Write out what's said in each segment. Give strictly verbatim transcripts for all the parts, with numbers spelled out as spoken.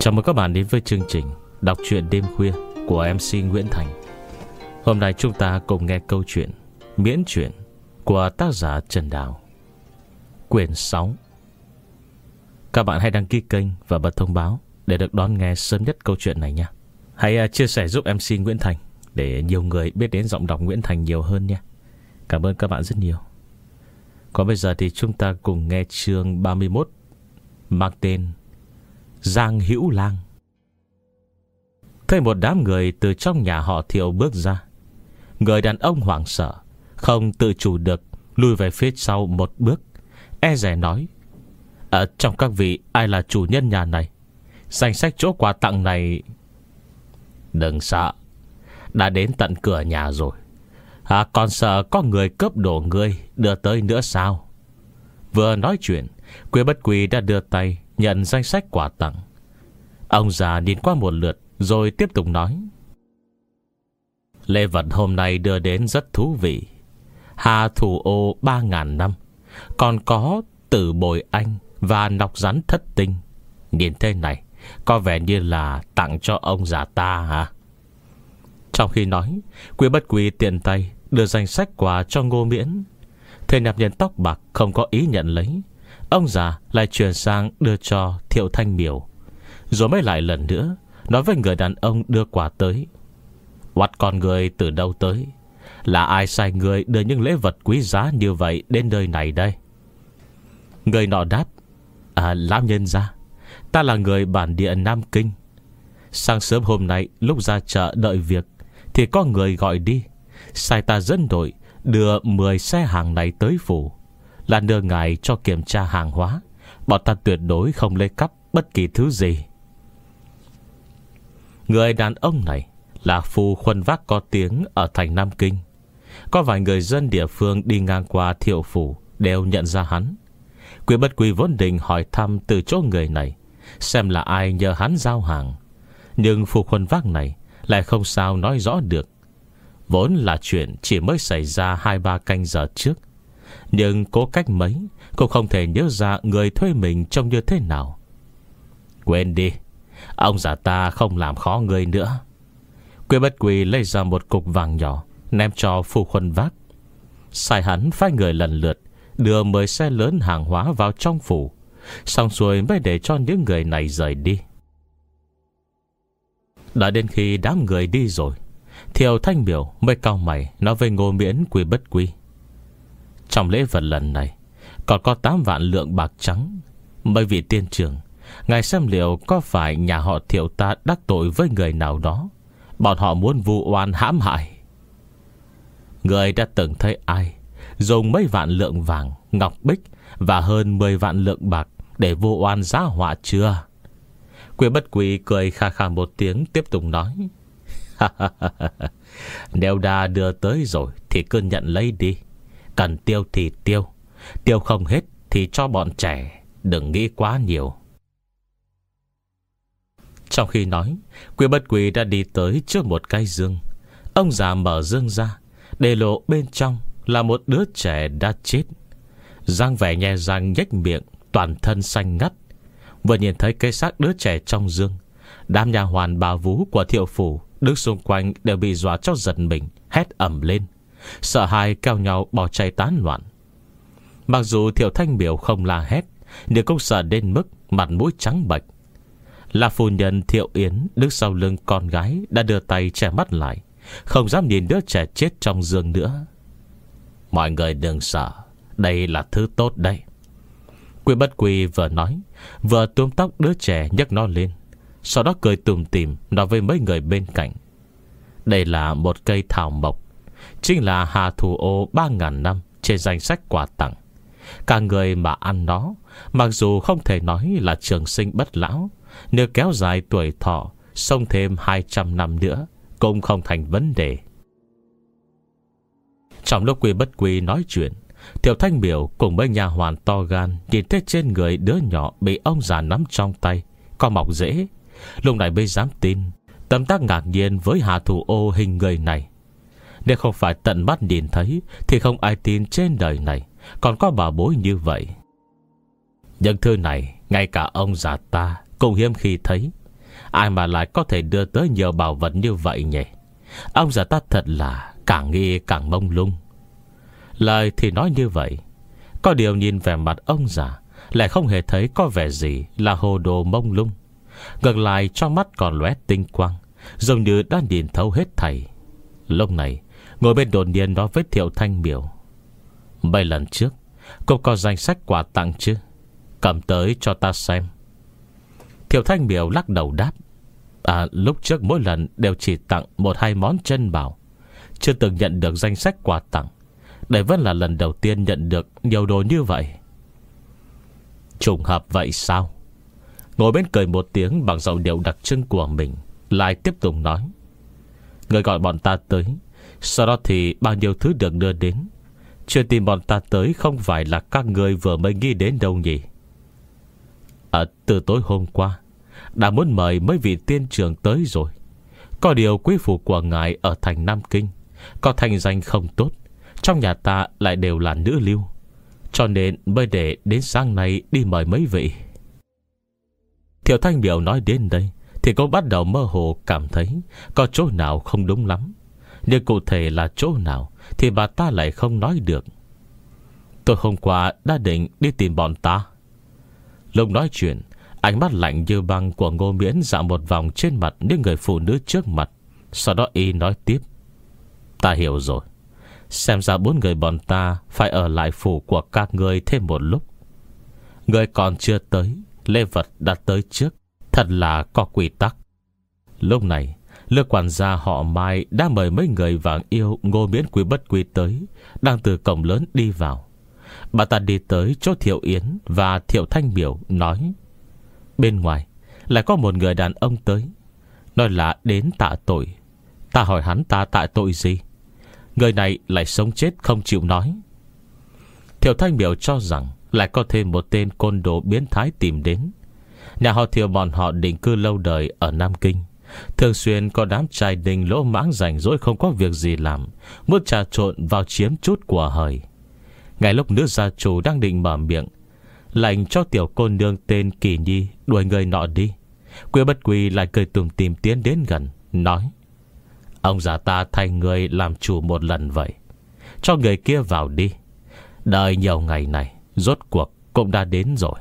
Chào mừng các bạn đến với chương trình đọc truyện đêm khuya của em xê Nguyễn Thành. Hôm nay chúng ta cùng nghe câu chuyện Miễn Chuyện của tác giả Trần Đào, quyển sáu. Các bạn hãy đăng ký kênh và bật thông báo để được đón nghe sớm nhất câu chuyện này nha. Hãy chia sẻ giúp em xê Nguyễn Thành để nhiều người biết đến giọng đọc Nguyễn Thành nhiều hơn nha. Cảm ơn các bạn rất nhiều. Còn bây giờ thì chúng ta cùng nghe chương ba mươi mốt, mang tên Giang Hữu Lang. Thấy một đám người từ trong nhà họ Thiệu bước ra, người đàn ông hoảng sợ, không tự chủ được lùi về phía sau một bước, e dè nói: Ở trong các vị ai là chủ nhân nhà này? Danh sách chỗ quà tặng này... Đừng sợ, đã đến tận cửa nhà rồi. À, còn sợ có người cướp đồ ngươi đưa tới nữa sao? Vừa nói chuyện, Quế Bất Quỳ đã đưa tay nhận danh sách quà tặng. Ông già nhìn qua một lượt rồi tiếp tục nói: Lễ vật hôm nay đưa đến rất thú vị. Hà thủ ô ba ngàn năm, còn có tử bồi anh và nọc rắn thất tinh. Nhìn thế này, có vẻ như là tặng cho ông già ta hả? Trong khi nói, Quế Bất Quỳ tiện tay đưa danh sách quà cho Ngô Miễn. Thầy nạp nhân tóc bạc không có ý nhận lấy. Ông già lại chuyển sang đưa cho Thiệu Thanh Miểu, rồi mới lại lần nữa nói với người đàn ông đưa quà tới: Oắt con người từ đâu tới? Là ai sai người đưa những lễ vật quý giá như vậy đến nơi này đây? Người nọ đáp: À, lão nhân gia, ta là người bản địa Nam Kinh. Sáng sớm hôm nay lúc ra chợ đợi việc thì có người gọi đi, sai ta dẫn đội đưa mười xe hàng này tới phủ, là đưa ngài cho kiểm tra hàng hóa. Bọn ta tuyệt đối không lấy cắp bất kỳ thứ gì. Người đàn ông này là phu khuân vác có tiếng ở thành Nam Kinh. Có vài người dân địa phương đi ngang qua Thiệu phủ đều nhận ra hắn. Quế Bất Quỳ vốn định hỏi thăm từ chỗ người này xem là ai nhờ hắn giao hàng, nhưng phu khuân vác này lại không sao nói rõ được. Vốn là chuyện chỉ mới xảy ra hai ba canh giờ trước, nhưng cố cách mấy cũng không thể nhớ ra người thuê mình trông như thế nào. Quên đi, ông già ta không làm khó người nữa. Quế Bất Quỳ lấy ra một cục vàng nhỏ ném cho phu khuân vác, sai hắn phái người lần lượt đưa mười xe lớn hàng hóa vào trong phủ, xong xuôi mới để cho những người này rời đi. Đã đến khi đám người đi rồi, Thiệu Thanh Miểu mới cau mày nói với Ngô Miễn, Quế Bất Quỳ: Trong lễ vật lần này còn có tám vạn lượng bạc trắng. Mấy vị tiên trưởng, ngài xem liệu có phải nhà họ Thiệu ta đắc tội với người nào đó, bọn họ muốn vu oan hãm hại. Người đã từng thấy ai dùng mấy vạn lượng vàng, ngọc bích và hơn mười vạn lượng bạc để vu oan giá họa chưa? Quế Bất Quỳ cười kha kha một tiếng, tiếp tục nói: Nếu đã đưa tới rồi thì cứ nhận lấy đi. Cần tiêu thì tiêu, tiêu không hết thì cho bọn trẻ, đừng nghĩ quá nhiều. Trong khi nói, Quế Bất Quỳ đã đi tới trước một cái dương. Ông già mở dương ra, để lộ bên trong là một đứa trẻ đã chết. Giang vẻ nhè răng nhếch miệng, toàn thân xanh ngắt. Vừa nhìn thấy cái xác đứa trẻ trong dương, đám nhà hoàn bà vú của Thiệu phủ đứng xung quanh đều bị dọa cho giật mình, hét ầm lên, sợ hãi kéo nhau bỏ chạy tán loạn. Mặc dù Thiệu Thanh Miểu không la hét, nhưng cũng sợ đến mức mặt mũi trắng bệch. Là phu nhân Thiệu Yến đứng sau lưng con gái đã đưa tay che mắt lại, không dám nhìn đứa trẻ chết trong giường nữa. Mọi người đừng sợ, đây là thứ tốt đây. Quế Bất Quỳ vừa nói, vừa túm tóc đứa trẻ nhấc nó lên, sau đó cười tủm tỉm nói với mấy người bên cạnh: Đây là một cây thảo mộc, chính là hà thủ ô ba ngàn năm trên danh sách quà tặng. Cả người mà ăn nó, mặc dù không thể nói là trường sinh bất lão, nếu kéo dài tuổi thọ, sống thêm hai trăm năm nữa cũng không thành vấn đề. Trong lúc Quế Bất Quỳ nói chuyện, Thiệu Thanh Miểu cùng mấy nhà hoàn to gan nhìn thấy trên người đứa nhỏ bị ông già nắm trong tay có mọc rễ, lúc này mới dám tin. Tâm tác ngạc nhiên với hà thủ ô hình người này. Nếu không phải tận mắt nhìn thấy thì không ai tin trên đời này còn có bà bối như vậy. Những thứ này ngay cả ông già ta cũng hiếm khi thấy. Ai mà lại có thể đưa tới nhiều bảo vật như vậy nhỉ? Ông già ta thật là càng nghi càng mông lung. Lời thì nói như vậy, có điều nhìn vẻ mặt ông già lại không hề thấy có vẻ gì là hồ đồ mông lung. Ngược lại trong mắt còn lóe tinh quang, giống như đã nhìn thấu hết thảy. Lúc này ngồi bên đột nhiên nói với Thiệu Thanh Miểu: mấy lần trước cô có danh sách quà tặng chứ? Cầm tới cho ta xem. Thiệu Thanh Miểu lắc đầu đáp: À, lúc trước mỗi lần đều chỉ tặng một hai món chân bảo, chưa từng nhận được danh sách quà tặng. Đây vẫn là lần đầu tiên nhận được nhiều đồ như vậy. Trùng hợp vậy sao? Ngồi bên cười một tiếng bằng giọng điệu đặc trưng của mình, lại tiếp tục nói: người gọi bọn ta tới, sau đó thì bao nhiêu thứ được đưa đến. Chuyện tìm bọn ta tới không phải là các người vừa mới nghĩ đến đâu nhỉ? À, từ tối hôm qua đã muốn mời mấy vị tiên trưởng tới rồi. Có điều quý phụ của ngài ở thành Nam Kinh có thành danh không tốt, trong nhà ta lại đều là nữ lưu, cho nên mới để đến sáng nay đi mời mấy vị. Thiệu Thanh Miểu nói đến đây thì cô bắt đầu mơ hồ cảm thấy có chỗ nào không đúng lắm, nhưng cụ thể là chỗ nào thì bà ta lại không nói được. Tôi hôm qua đã định đi tìm bọn ta. Lúc nói chuyện, ánh mắt lạnh như băng của Ngô Miễn dạo một vòng trên mặt những người phụ nữ trước mặt. Sau đó y nói tiếp: ta hiểu rồi. Xem ra bốn người bọn ta phải ở lại phủ của các ngươi thêm một lúc. Người còn chưa tới, lễ vật đã tới trước, thật là có quy tắc. Lúc này Lư quản gia họ Mai đã mời mấy người vàng yêu Ngô Miễn Quý Bất Quý tới, đang từ cổng lớn đi vào. Bà ta đi tới chỗ Thiệu Yến và Thiệu Thanh Miểu, nói: bên ngoài lại có một người đàn ông tới, nói là đến tạ tội. Ta hỏi hắn ta tạ tội gì, người này lại sống chết không chịu nói. Thiệu Thanh Miểu cho rằng lại có thêm một tên côn đồ biến thái tìm đến. Nhà họ Thiệu bọn họ định cư lâu đời ở Nam Kinh, thường xuyên có đám trai đình lỗ mãng rảnh rỗi không có việc gì làm, muốn trà trộn vào chiếm chút của hời. Ngay lúc nữ gia chủ đang định mở miệng lệnh cho tiểu cô nương tên Kỳ Nhi đuổi người nọ đi, Quý Bất Quý lại cười tủm tỉm tiến đến gần, nói: ông già ta thay người làm chủ một lần vậy, cho người kia vào đi. Đợi nhiều ngày này rốt cuộc cũng đã đến rồi.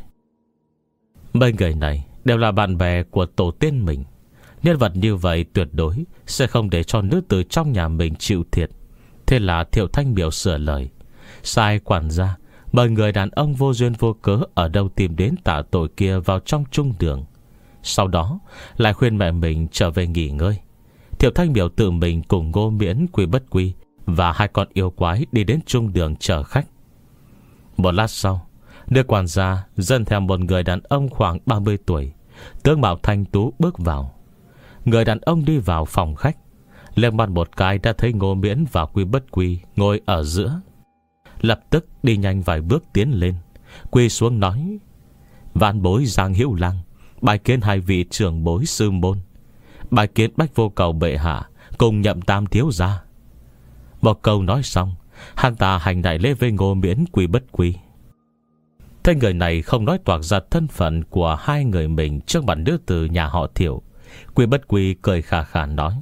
Mấy người này đều là bạn bè của tổ tiên mình. Nhân vật như vậy tuyệt đối sẽ không để cho nữ tử trong nhà mình chịu thiệt. Thế là Thiệu Thanh Miểu sửa lời, sai quản gia mời người đàn ông vô duyên vô cớ ở đâu tìm đến tạ tội kia vào trong trung đường. Sau đó lại khuyên mẹ mình trở về nghỉ ngơi. Thiệu Thanh Miểu tự mình cùng Ngô Miễn, Quý Bất Quý và hai con yêu quái đi đến trung đường chờ khách. Một lát sau, nữ quản gia dẫn theo một người đàn ông khoảng ba mươi tuổi, tướng mạo thanh tú bước vào. Người đàn ông đi vào phòng khách, liếc mắt một cái đã thấy Ngô Miễn và Quý Bất Quý ngồi ở giữa, lập tức đi nhanh vài bước tiến lên, quỳ xuống nói: vạn bối Giang Hữu Lăng bái kiến hai vị trưởng bối sư môn, bái kiến Bách Vô Cầu bệ hạ cùng Nhậm Tam thiếu gia. Một câu nói xong, hắn ta hành đại lễ với Ngô Miễn, Quý Bất Quý. Thế người này không nói toạc ra thân phận của hai người mình trước mặt nữ tử nhà họ Thiệu. Quý Bất Quý cười khà khà nói: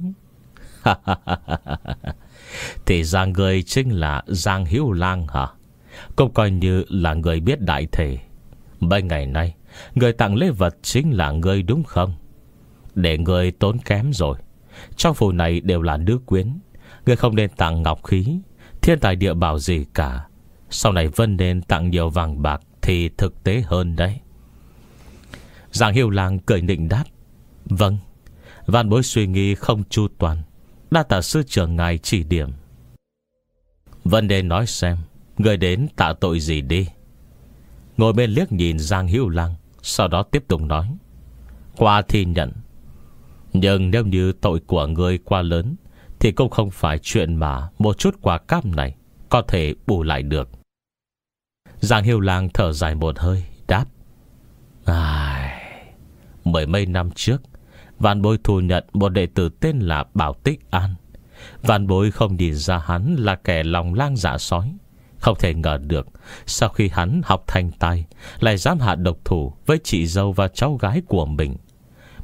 thì ra người chính là Giang Hữu Lang hả? Cũng coi như là người biết đại thể. Mấy ngày nay người tặng lễ vật chính là người đúng không? Để người tốn kém rồi. Trong phủ này đều là nữ quyến, người không nên tặng ngọc khí, thiên tài địa bảo gì cả. Sau này Vân nên tặng nhiều vàng bạc thì thực tế hơn đấy. Giang Hữu Lang cười nịnh đáp: vâng, vạn bối suy nghĩ không chu toàn, đa tạ sư trưởng ngài chỉ điểm. Vân nên nói xem người đến tạ tội gì đi. Ngồi bên liếc nhìn Giang Hữu Lang, sau đó tiếp tục nói: qua thì nhận, nhưng nếu như tội của người quá lớn thì cũng không phải chuyện mà một chút quà cáp này có thể bù lại được. Giang Hữu Lang thở dài một hơi, đáp: ai, mười mấy năm trước vạn bối thu nhận một đệ tử tên là Bảo Tích An. Vạn bối không nhìn ra hắn là kẻ lòng lang dạ sói, không thể ngờ được sau khi hắn học thành tài lại dám hạ độc thủ với chị dâu và cháu gái của mình.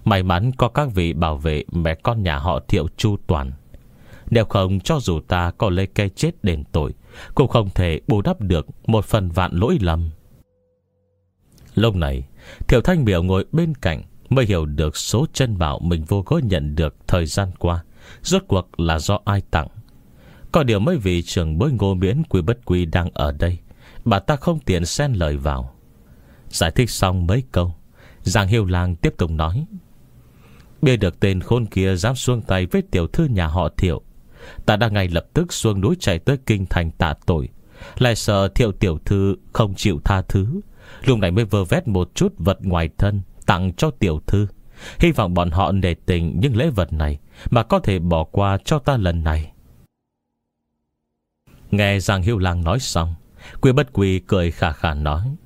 May mắn có các vị bảo vệ mẹ con nhà họ Thiệu chu toàn. Nếu không, cho dù ta có lấy cái chết đền tội, cũng không thể bù đắp được một phần vạn lỗi lầm. Lúc này Thiệu Thanh Miểu ngồi bên cạnh mới hiểu được số chân bảo mình vô gói nhận được thời gian qua rốt cuộc là do ai tặng. Có điều mấy vị trưởng bối Ngô Miễn, Quy Bất Quy đang ở đây, bà ta không tiện xen lời vào. Giải thích xong mấy câu, Giang Hiêu Lang tiếp tục nói: biết được tên khốn kia dám xuông tay với tiểu thư nhà họ Thiệu, ta đã ngay lập tức xuống núi chạy tới kinh thành tạ tội. Lại sợ Thiệu tiểu thư không chịu tha thứ, lúc này mới vơ vét một chút vật ngoài thân tặng cho tiểu thư, hy vọng bọn họ nể tình những lễ vật này mà có thể bỏ qua cho ta lần này. Nghe Giang Hiêu Lang nói xong, Quy Bất Quy cười khà khà nói: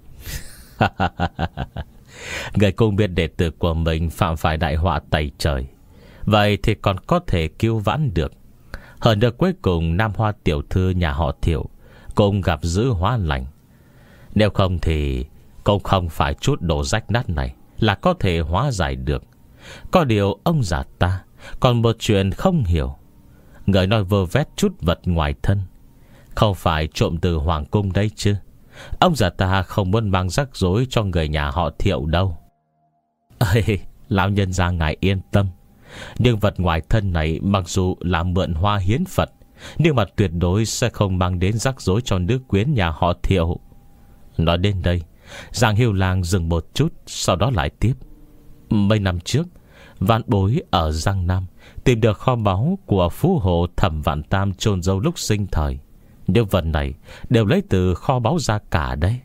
người cũng biết đệ tử của mình phạm phải đại họa tày trời, vậy thì còn có thể cứu vãn được. Hơn nữa cuối cùng Nam Hoa tiểu thư nhà họ Thiệu cũng gặp dữ hóa lành. Nếu không thì cũng không phải chút đồ rách nát này là có thể hóa giải được. Có điều ông già ta còn một chuyện không hiểu. Người nói vơ vét chút vật ngoài thân, không phải trộm từ hoàng cung đấy chứ? Ông già ta không muốn mang rắc rối cho người nhà họ Thiệu đâu. Ê, lão nhân gia ngài yên tâm, nhưng vật ngoài thân này mặc dù là mượn hoa hiến Phật, nhưng mà tuyệt đối sẽ không mang đến rắc rối cho nữ quyến nhà họ Thiệu. Nói đến đây, Giang Hiêu Lang dừng một chút, sau đó lại tiếp: mấy năm trước, Vạn Bối ở Giang Nam tìm được kho báu của phú hộ Thẩm Vạn Tam chôn dâu lúc sinh thời. Những vật này đều lấy từ kho báu ra cả đấy.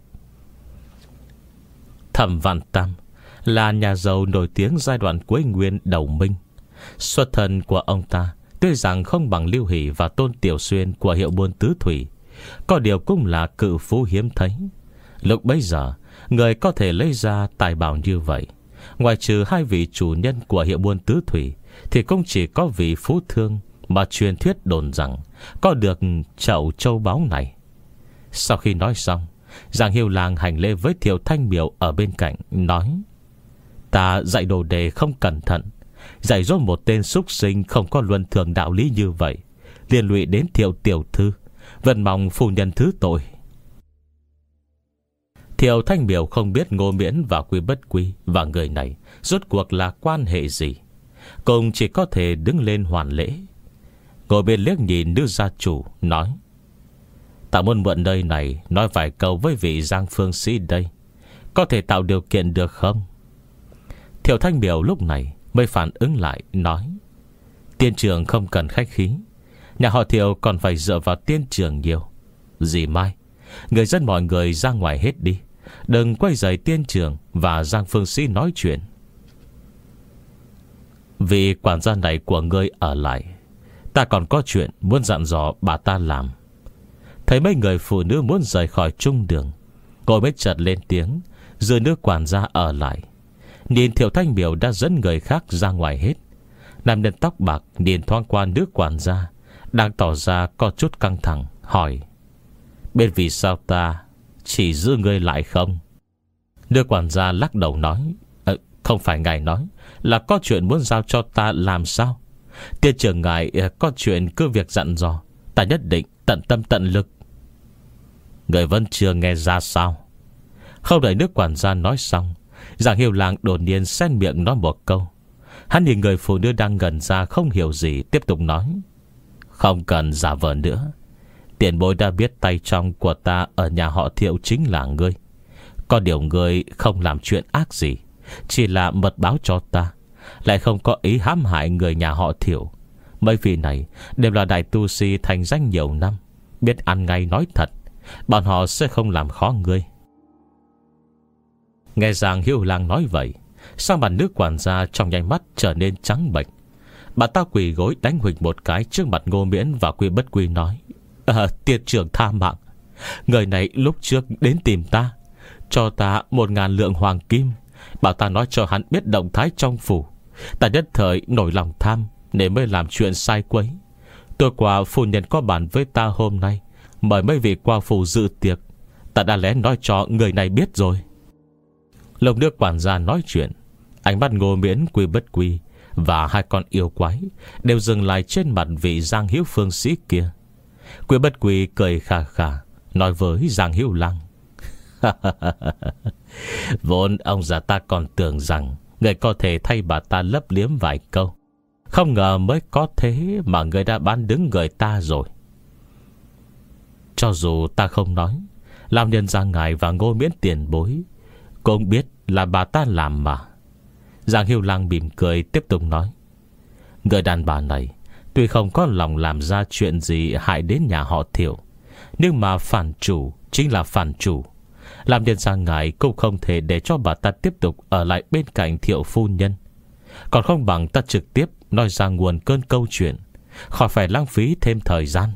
Thẩm Vạn Tam là nhà giàu nổi tiếng giai đoạn cuối nguyên đầu Minh. Xuất thân của ông ta tuy rằng không bằng Lưu Hỷ và Tôn Tiểu Xuyên của hiệu buôn tứ thủy, có điều cũng là cự phú hiếm thấy. Lúc bấy giờ, người có thể lấy ra tài bảo như vậy, ngoài trừ hai vị chủ nhân của hiệu buôn tứ thủy, thì cũng chỉ có vị phú thương mà truyền thuyết đồn rằng có được chậu châu báu này. Sau khi nói xong, Giang Hiêu Lang hành lễ với Thiệu Thanh Miểu ở bên cạnh, nói: ta dạy đồ đề không cẩn thận, dạy dỗ một tên súc sinh không có luân thường đạo lý như vậy, liên lụy đến Thiệu tiểu thư, vẫn mong phu nhân thứ tội. Thiệu Thanh Miểu không biết Ngô Miễn và Quy Bất Quy và người này rốt cuộc là quan hệ gì, cùng chỉ có thể đứng lên hoàn lễ. Ngồi bên liếc nhìn nữ gia chủ, nói: ta muốn mượn nơi này nói vài câu với vị Giang phương sĩ đây, có thể tạo điều kiện được không? Thiệu Thanh Miểu lúc này mới phản ứng lại, nói: tiên trưởng không cần khách khí, nhà họ Thiệu còn phải dựa vào tiên trưởng nhiều. Dì Mai, người dân mọi người ra ngoài hết đi, đừng quay rầy tiên trưởng và Giang phương sĩ nói chuyện. Vì quản gia này của ngươi ở lại, ta còn có chuyện muốn dặn dò bà ta làm. Thấy mấy người phụ nữ muốn rời khỏi trung đường, cô mới chợt lên tiếng, dư nữ quản gia ở lại. Nhìn Thiệu Thanh Miểu đã dẫn người khác ra ngoài hết. Nam nhân tóc bạc nhìn thoáng qua nữ quản gia đang tỏ ra có chút căng thẳng, hỏi: bên vì sao ta chỉ giữ ngươi lại không? Nữ quản gia lắc đầu nói: ờ, không phải ngài nói là có chuyện muốn giao cho ta làm sao? Tiên trưởng ngài có chuyện cứ việc dặn dò, ta nhất định tận tâm tận lực. Người vẫn chưa nghe ra sao? Không đợi nước quản gia nói xong, Giang Hiêu Lang đột nhiên xen miệng nói một câu. Hắn nhìn người phụ nữ đang gần ra không hiểu gì, tiếp tục nói: không cần giả vờ nữa, tiền bối đã biết tay trong của ta ở nhà họ Thiệu chính là ngươi. Có điều ngươi không làm chuyện ác gì, chỉ là mật báo cho ta, lại không có ý hãm hại người nhà họ Thiệu. Mấy vị này đều là đại tu sĩ thành danh nhiều năm, biết ăn ngay nói thật, bọn họ sẽ không làm khó ngươi. Nghe Giang Hiêu Lang nói vậy, sang mặt nước quản gia trong nháy mắt trở nên trắng bệch. Bà ta quỳ gối đánh huỵch một cái trước mặt Ngô Miễn và Quy Bất Quy, nói: à, tiên trưởng tha mạng, người này lúc trước đến tìm ta, cho ta một ngàn lượng hoàng kim, bảo ta nói cho hắn biết động thái trong phủ. Ta nhất thời nổi lòng tham nên mới làm chuyện sai quấy. Tôi qua phu nhân có bàn với ta hôm nay, mời mấy vị qua phủ dự tiệc, ta đã lén nói cho người này biết rồi. Lúc nước quản gia nói chuyện, Ánh mắt Ngô Miễn, Quy Bất Quy và hai con yêu quái đều dừng lại trên mặt vị Giang Hữu Phương sĩ kia. Quy Bất Quy cười khà khà, nói với Giang Hữu Lăng: vốn ông già ta còn tưởng rằng người có thể thay bà ta lấp liếm vài câu, không ngờ mới có thế mà người đã bán đứng người ta rồi. Cho dù ta không nói, làm nhân ra ngài và Ngô Miễn tiền bối cũng biết là bà ta làm mà. Giang Hữu Lăng mỉm cười tiếp tục nói: người đàn bà này tuy không có lòng làm ra chuyện gì hại đến nhà họ Thiệu, nhưng mà phản chủ chính là phản chủ. Làm nhân ra ngài cũng không thể để cho bà ta tiếp tục ở lại bên cạnh Thiệu phu nhân. Còn không bằng ta trực tiếp nói ra nguồn cơn câu chuyện, khỏi phải lãng phí thêm thời gian.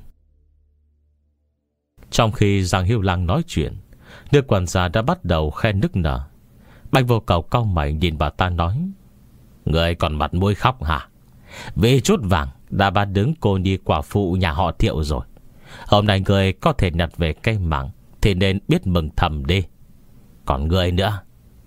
Trong khi Giang Hữu Lăng nói chuyện, nữ quản gia đã bắt đầu khen nức nở. Bạch Vô Cầu cau mày nhìn bà ta nói: người còn mặt mũi khóc hả? Vì chút vàng đã bán đứng cô nhi quả phụ nhà họ Thiệu rồi. Hôm nay người có thể nhặt về cây mảng thì nên biết mừng thầm đi. Còn người nữa,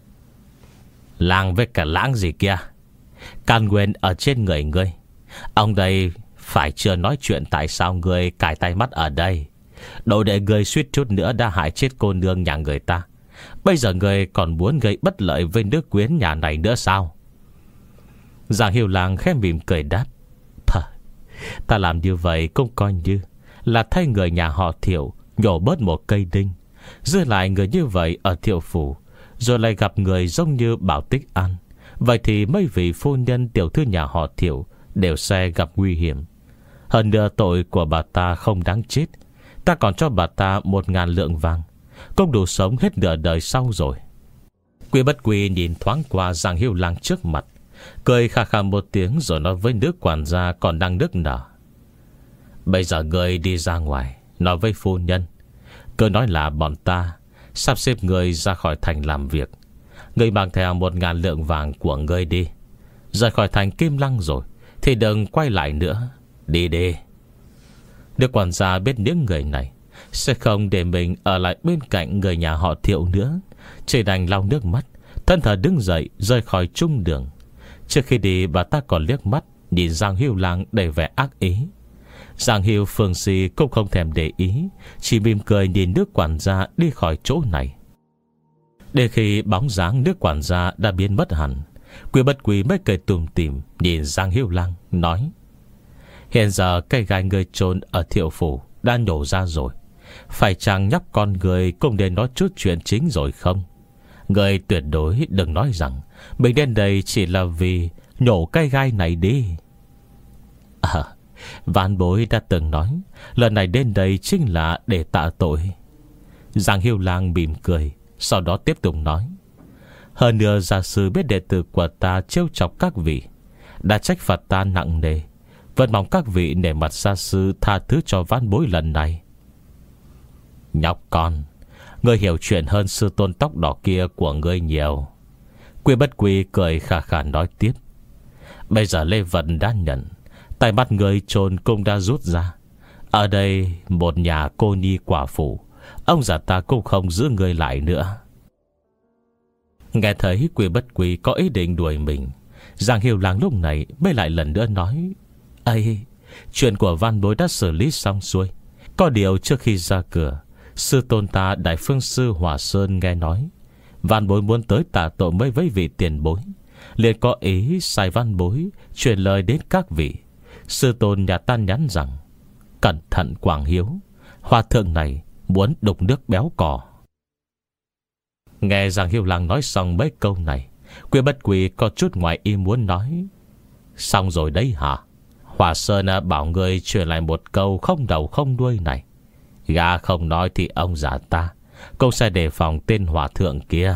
làng với cả lãng gì kia, căn nguyên ở trên người ngươi. Ông đây phải chưa nói chuyện tại sao ngươi cài tay mắt ở đây. Đồ để ngươi suýt chút nữa đã hại chết cô nương nhà người ta. Bây giờ ngươi còn muốn gây bất lợi với nước quyến nhà này nữa sao? Giang Hữu Lăng khẽ mỉm cười đáp: ta làm như vậy cũng coi như là thay người nhà họ Thiệu nhổ bớt một cây đinh. Giữ lại người như vậy ở Thiệu phủ, rồi lại gặp người giống như Bảo Tích An, vậy thì mấy vị phu nhân tiểu thư nhà họ Thiệu đều sẽ gặp nguy hiểm. Hơn nữa tội của bà ta không đáng chết. Ta còn cho bà ta một ngàn lượng vàng, cũng đủ sống hết nửa đời sau rồi. Quy Bất Quy nhìn thoáng qua Giang Hữu Lăng trước mặt, cười khà khà một tiếng rồi nói với nữ quản gia còn đang nức nở: bây giờ người đi ra ngoài nói với phu nhân, cứ nói là bọn ta sắp xếp người ra khỏi thành làm việc. Người mang theo một ngàn lượng vàng của người đi. Rời khỏi thành Kim Lăng rồi thì đừng quay lại nữa. Đi đi. Nữ quản gia biết những người này sẽ không để mình ở lại bên cạnh người nhà họ Thiệu nữa, chỉ đành lau nước mắt, thân thờ đứng dậy rời khỏi trung đường. Trước khi đi, bà ta còn liếc mắt nhìn Giang Hữu Lăng đầy vẻ ác ý. Giang Hữu Phương Si cũng không thèm để ý, chỉ mỉm cười nhìn nước quản gia đi khỏi chỗ này. Đến khi bóng dáng nước quản gia đã biến mất hẳn, Quy Bất Quy mới cười tủm tỉm nhìn Giang Hữu Lăng nói: hiện giờ cây gai người chôn ở Thiệu phủ đã nhổ ra rồi, phải chăng nhóc con người cũng nên nói chút chuyện chính rồi không? Người tuyệt đối đừng nói rằng mình đến đây chỉ là vì nhổ cây gai này đi. À, vạn bối đã từng nói lần này đến đây chính là để tạ tội. Giang Hữu Lăng mỉm cười, sau đó tiếp tục nói: hơn nữa gia sư biết đệ tử của ta trêu chọc các vị, đã trách phạt ta nặng nề, vẫn mong các vị nể mặt gia sư tha thứ cho vãn bối lần này. Nhóc con, ngươi hiểu chuyện hơn sư tôn tóc đỏ kia của ngươi nhiều. Quy Bất Quy cười khà khà nói tiếp: bây giờ lễ vật đã nhận, tay mắt ngươi chôn cũng đã rút ra. Ở đây một nhà cô nhi quả phụ, ông già ta cũng không giữ ngươi lại nữa. Nghe thấy Quy Bất Quy có ý định đuổi mình, Giang Hữu Lăng lúc này mới lại lần nữa nói: ây, chuyện của văn bối đã xử lý xong xuôi. Có điều trước khi ra cửa, sư tôn ta Đại Phương Sư Hòa Sơn nghe nói văn bối muốn tới tạ tội mấy với vị tiền bối, liền có ý sai văn bối truyền lời đến các vị. Sư tôn nhà ta nhắn rằng: cẩn thận Quảng Hiếu, hòa thượng này muốn đục nước béo cò. Nghe Giang Hữu Lăng nói xong mấy câu này, Quy Bất Quy có chút ngoài ý muốn nói: xong rồi đấy hả? Hòa Sơn bảo người truyền lại một câu không đầu không đuôi này. Gà không nói thì ông già ta cũng sẽ đề phòng tên hòa thượng kia.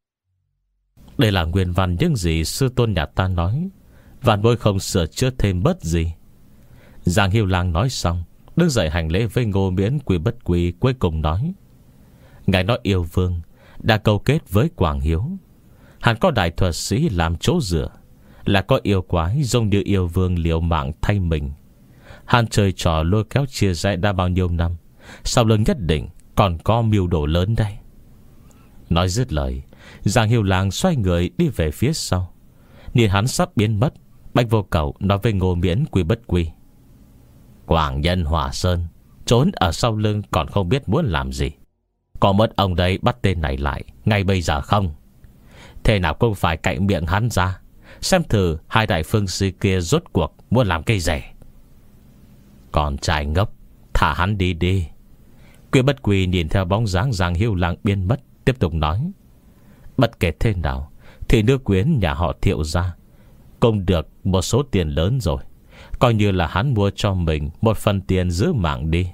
Đây là nguyên văn những gì sư tôn nhà ta nói, vạn bối không sửa chữa thêm bớt gì. Giang Hữu Lăng nói xong, đứng dậy hành lễ với Ngô Miễn. Quy Bất Quy cuối cùng nói: ngài nói yêu vương đã câu kết với Quảng Hiếu, hẳn có đại thuật sĩ làm chỗ dựa, là có yêu quái giống như yêu vương liều mạng thay mình. Hắn chơi trò lôi kéo chia rẽ đã bao nhiêu năm, sau lưng nhất định còn có mưu đồ lớn đây. Nói dứt lời, Giang Hữu Lăng xoay người đi về phía sau. Nhìn hắn sắp biến mất, Bạch Vô Cầu nói với Ngô Miễn Quy Bất Quy: Quảng nhân Hỏa Sơn trốn ở sau lưng còn không biết muốn làm gì. Có mất ông đây bắt tên này lại ngay bây giờ không? Thế nào cũng phải cạnh miệng hắn ra, xem thử hai đại phương sư kia rốt cuộc muốn làm cây rẻ. Còn trai ngốc, thả hắn đi đi. Quy Bất Quy nhìn theo bóng dáng Giang Hiêu Lang biến mất, tiếp tục nói: Bất kể thế nào thì nữ quyến nhà họ Thiệu ra cũng được một số tiền lớn rồi, coi như là hắn mua cho mình một phần tiền giữ mạng đi.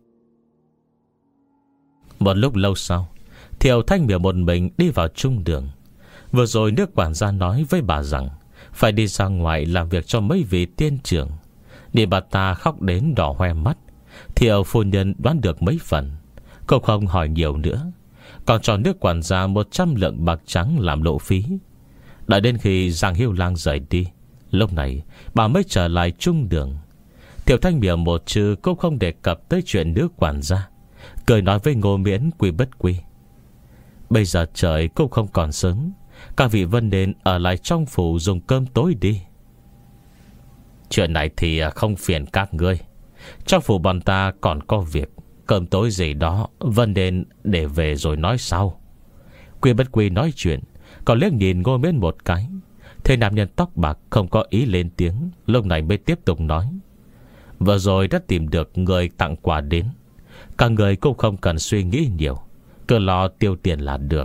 Một lúc lâu sau, Thiệu Thanh Miểu một mình đi vào trung đường. Vừa rồi nước quản gia nói với bà rằng phải đi ra ngoài làm việc cho mấy vị tiên trưởng. Để bà ta khóc đến đỏ hoe mắt. Thiệu phu nhân đoán được mấy phần, cô không hỏi nhiều nữa, còn cho nước quản gia một trăm lượng bạc trắng làm lộ phí. Đợi đến khi Giang Hiêu Lang rời đi, lúc này bà mới trở lại trung đường. Thiệu Thanh Miểu một chữ cũng không đề cập tới chuyện nước quản gia, cười nói với Ngô Miễn Quy Bất Quy: Bây giờ trời cũng không còn sớm, các vị Vân nên ở lại trong phủ dùng cơm tối đi. Chuyện này thì không phiền các ngươi. Trong phủ bọn ta còn có việc, cơm tối gì đó Vân nên để về rồi nói sau. Quy Bất Quy nói chuyện còn liếc nhìn Ngô Miễn một cái. Thế nam nhân tóc bạc không có ý lên tiếng, lúc này mới tiếp tục nói: Vừa rồi đã tìm được người tặng quà đến, các người cũng không cần suy nghĩ nhiều, cứ lo tiêu tiền là được.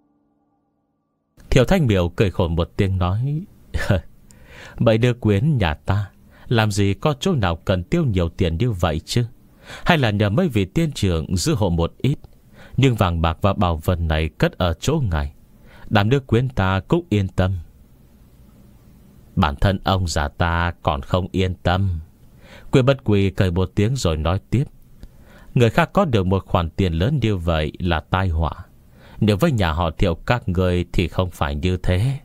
Thiệu Thanh Miểu cười khổ một tiếng nói: Vậy đưa quyến nhà ta làm gì có chỗ nào cần tiêu nhiều tiền như vậy chứ? Hay là nhờ mấy vị tiên trưởng giữ hộ một ít, nhưng vàng bạc và bảo vật này cất ở chỗ ngài, đám đưa quyến ta cũng yên tâm. Bản thân ông già ta còn không yên tâm. Quy Bất Quy cười một tiếng rồi nói tiếp: Người khác có được một khoản tiền lớn như vậy là tai họa, nếu với nhà họ Thiệu các người thì không phải như thế.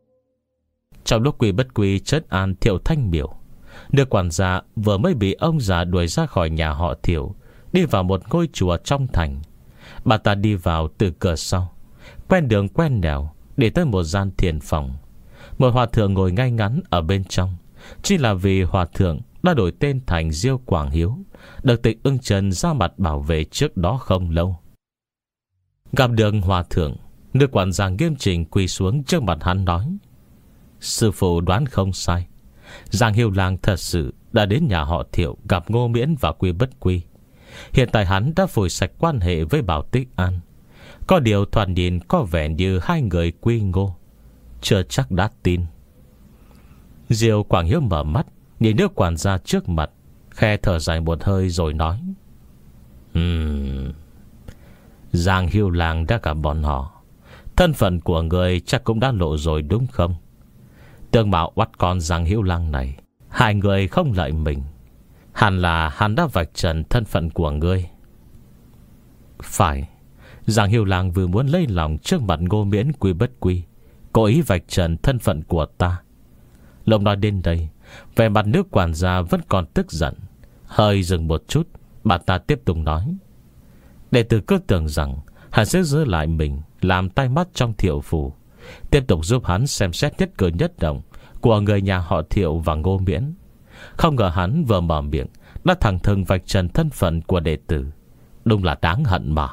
Trong lúc Quy Bất Quy trấn an Thiệu Thanh Miểu, nước quản gia vừa mới bị ông già đuổi ra khỏi nhà họ Thiệu, đi vào một ngôi chùa trong thành. Bà ta đi vào từ cửa sau, quen đường quen nẻo, để tới một gian thiền phòng. Một hòa thượng ngồi ngay ngắn ở bên trong. Chỉ là vì hòa thượng đã đổi tên thành Diêu Quảng Hiếu, được Tịch Ưng Trần ra mặt bảo vệ trước đó không lâu. Gặp được hòa thượng, nước quản gia nghiêm chỉnh quỳ xuống trước mặt hắn nói: Sư phụ đoán không sai, Giang Hiêu Lang thật sự đã đến nhà họ Thiệu gặp Ngô Miễn và Quy Bất Quy. Hiện tại hắn đã phủi sạch quan hệ với Bảo Tích An. Có điều thoạt nhìn có vẻ như hai người quy ngô, chưa chắc đã tin. Diêu Quảng Hiếu mở mắt, nhìn nước quản gia trước mặt, khe thở dài một hơi rồi nói: Hmm, Giang Hiêu Lang đã gặp bọn họ, thân phận của người chắc cũng đã lộ rồi đúng không? Tương mạo oắt con Giang Hiêu Lang này, hai người không lợi mình, hẳn là hắn đã vạch trần thân phận của ngươi. Phải, Giang Hiêu Lang vừa muốn lấy lòng trước mặt Ngô Miễn Quy Bất Quy, cố ý vạch trần thân phận của ta. Lúc nói đến đây, vẻ mặt nước quản gia vẫn còn tức giận. Hơi dừng một chút, bà ta tiếp tục nói: Đệ tử cứ tưởng rằng hắn sẽ giữ lại mình làm tai mắt trong Thiệu phủ, tiếp tục giúp hắn xem xét nhất cử nhất động của người nhà họ Thiệu và Ngô Miễn. Không ngờ hắn vừa mở miệng đã thẳng thừng vạch trần thân phận của đệ tử. Đúng là đáng hận mà.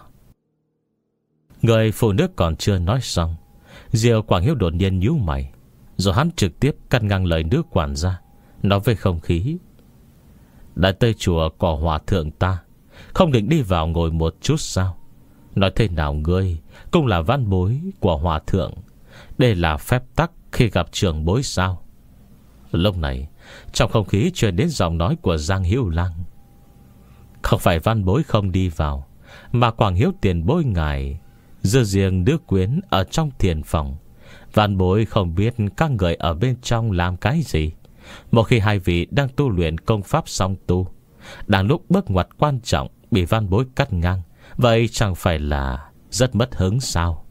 Người phụ nữ còn chưa nói xong, Diêu Quảng Hiếu đột nhiên nhíu mày, rồi hắn trực tiếp cắt ngang lời nước quản gia, nói với không khí: Đã tới chùa của hòa thượng ta, không định đi vào ngồi một chút sao? Nói thế nào ngươi cũng là văn bối của hòa thượng, đây là phép tắc khi gặp trưởng bối sao? Lúc này trong không khí truyền đến giọng nói của Giang Hiêu Lang: Không phải văn bối không đi vào, mà Quảng Hiếu tiền bối ngài dư riêng đứa quyến ở trong thiền phòng. Văn bối không biết các người ở bên trong làm cái gì. Một khi hai vị đang tu luyện công pháp song tu, đang lúc bước ngoặt quan trọng bị văn bối cắt ngang, vậy chẳng phải là rất mất hứng sao?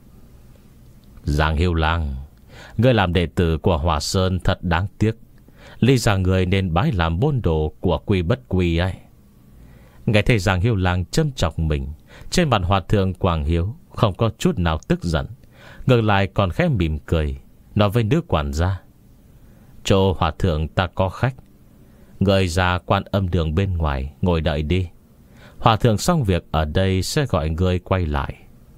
Giang Hiêu Lang, ngươi làm đệ tử của Hòa Sơn thật đáng tiếc. Lý ra người nên bái làm môn đồ của Quy Bất Quy ấy. Nghe thấy Giang Hiêu Lang châm chọc mình, trên mặt hòa thượng Quảng Hiếu không có chút nào tức giận, ngược lại còn khẽ mỉm cười, nói với nữ quản gia: Chỗ hòa thượng ta có khách, người ra Quan Âm đường bên ngoài ngồi đợi đi. Hòa thượng xong việc ở đây sẽ gọi người quay lại.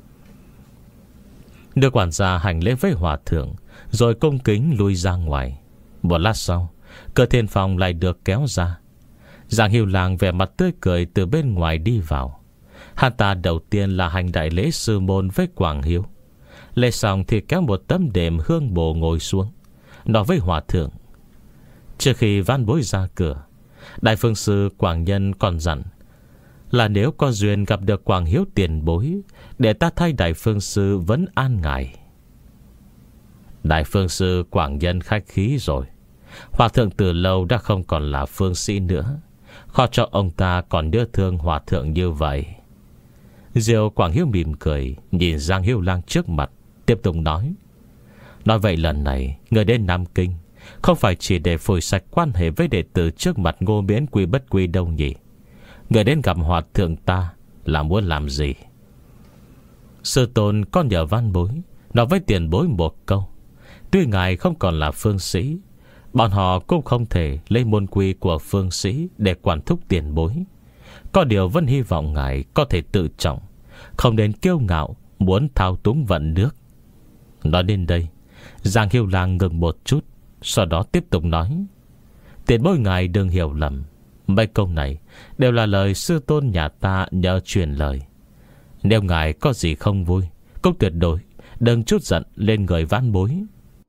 Nữ quản gia hành lễ với hòa thượng, rồi cung kính lui ra ngoài. Một lát sau, cửa thiên phòng lại được kéo ra. Giang Hiếu Lang vẻ mặt tươi cười từ bên ngoài đi vào. Hắn ta đầu tiên là hành đại lễ sư môn với Quảng Hiếu. Lễ xong thì kéo một tấm đệm hương bồ ngồi xuống, nói với hòa thượng. Trước khi van bối ra cửa, Đại Phương Sư Quảng Nhân còn dặn là nếu có duyên gặp được Quảng Hiếu tiền bối, để ta thay Đại Phương Sư vấn an ngài. Đại Phương Sư Quảng Nhân khách khí rồi. Hòa thượng từ lâu đã không còn là phương sĩ nữa, khó cho ông ta còn nhớ thương hòa thượng như vậy. Diệu Quảng Hiếu mỉm cười, nhìn Giang Hiếu Lang trước mặt, tiếp tục nói. Nói vậy lần này người đến Nam Kinh không phải chỉ để phủi sạch quan hệ với đệ tử trước mặt Ngô Miễn Quy Bất Quy đâu nhỉ? Người đến gặp hòa thượng ta là muốn làm gì? Sư tôn có nhờ văn bối nói với tiền bối một câu. Tuy ngài không còn là phương sĩ, bọn họ cũng không thể lấy môn quy của phương sĩ để quản thúc tiền bối. Có điều vẫn hy vọng ngài có thể tự trọng, không nên kiêu ngạo muốn thao túng vận nước. Nói đến đây, Giang Hiếu Lang ngừng một chút, sau đó tiếp tục nói. Tiền bối ngài đừng hiểu lầm, mấy câu này đều là lời sư tôn nhà ta nhờ truyền lời. Nếu ngài có gì không vui, cũng tuyệt đối đừng chút giận lên người vãn bối.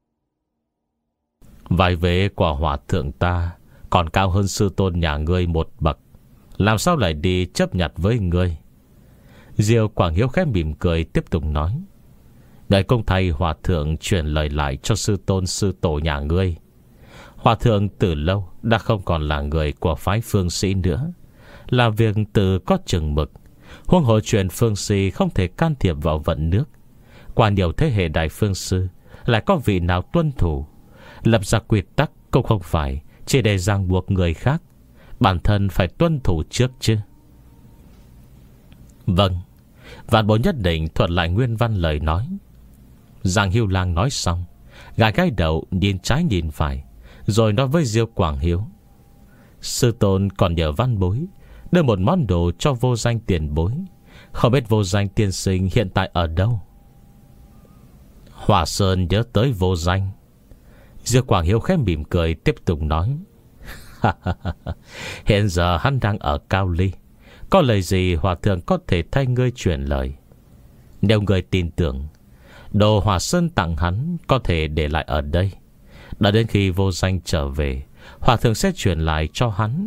Vài vế của hòa thượng ta còn cao hơn sư tôn nhà ngươi một bậc, làm sao lại đi chấp nhặt với ngươi? Diêu Quảng Hiếu khẽ mỉm cười tiếp tục nói. Ngài công thay hòa thượng truyền lời lại cho sư tôn sư tổ nhà ngươi. Hòa thượng từ lâu đã không còn là người của phái phương sĩ nữa, làm việc từ có chừng mực. Huống hồ chuyện phương sĩ không thể can thiệp vào vận nước. Qua nhiều thế hệ đại phương sư, lại có vị nào tuân thủ? Lập ra quy tắc cũng không phải chỉ để ràng buộc người khác, bản thân phải tuân thủ trước chứ. Vâng, vạn bối nhất định thuật lại nguyên văn lời nói. Giang Hiếu Lang nói xong, gãi gãi đầu nhìn trái nhìn phải, rồi nói với Diêu Quảng Hiếu. Sư tôn còn nhờ văn bối đưa một món đồ cho Vô Danh tiền bối. Không biết Vô Danh tiên sinh hiện tại ở đâu? Hòa Sơn nhớ tới Vô Danh. Diêu Quảng Hiếu khẽ mỉm cười tiếp tục nói. Hiện giờ hắn đang ở Cao Ly. Có lời gì hòa thượng có thể thay ngươi truyền lời. Nếu ngươi tin tưởng, đồ Hòa Sơn tặng hắn có thể để lại ở đây. Đã đến khi Vô Danh trở về, hòa thượng sẽ truyền lại cho hắn.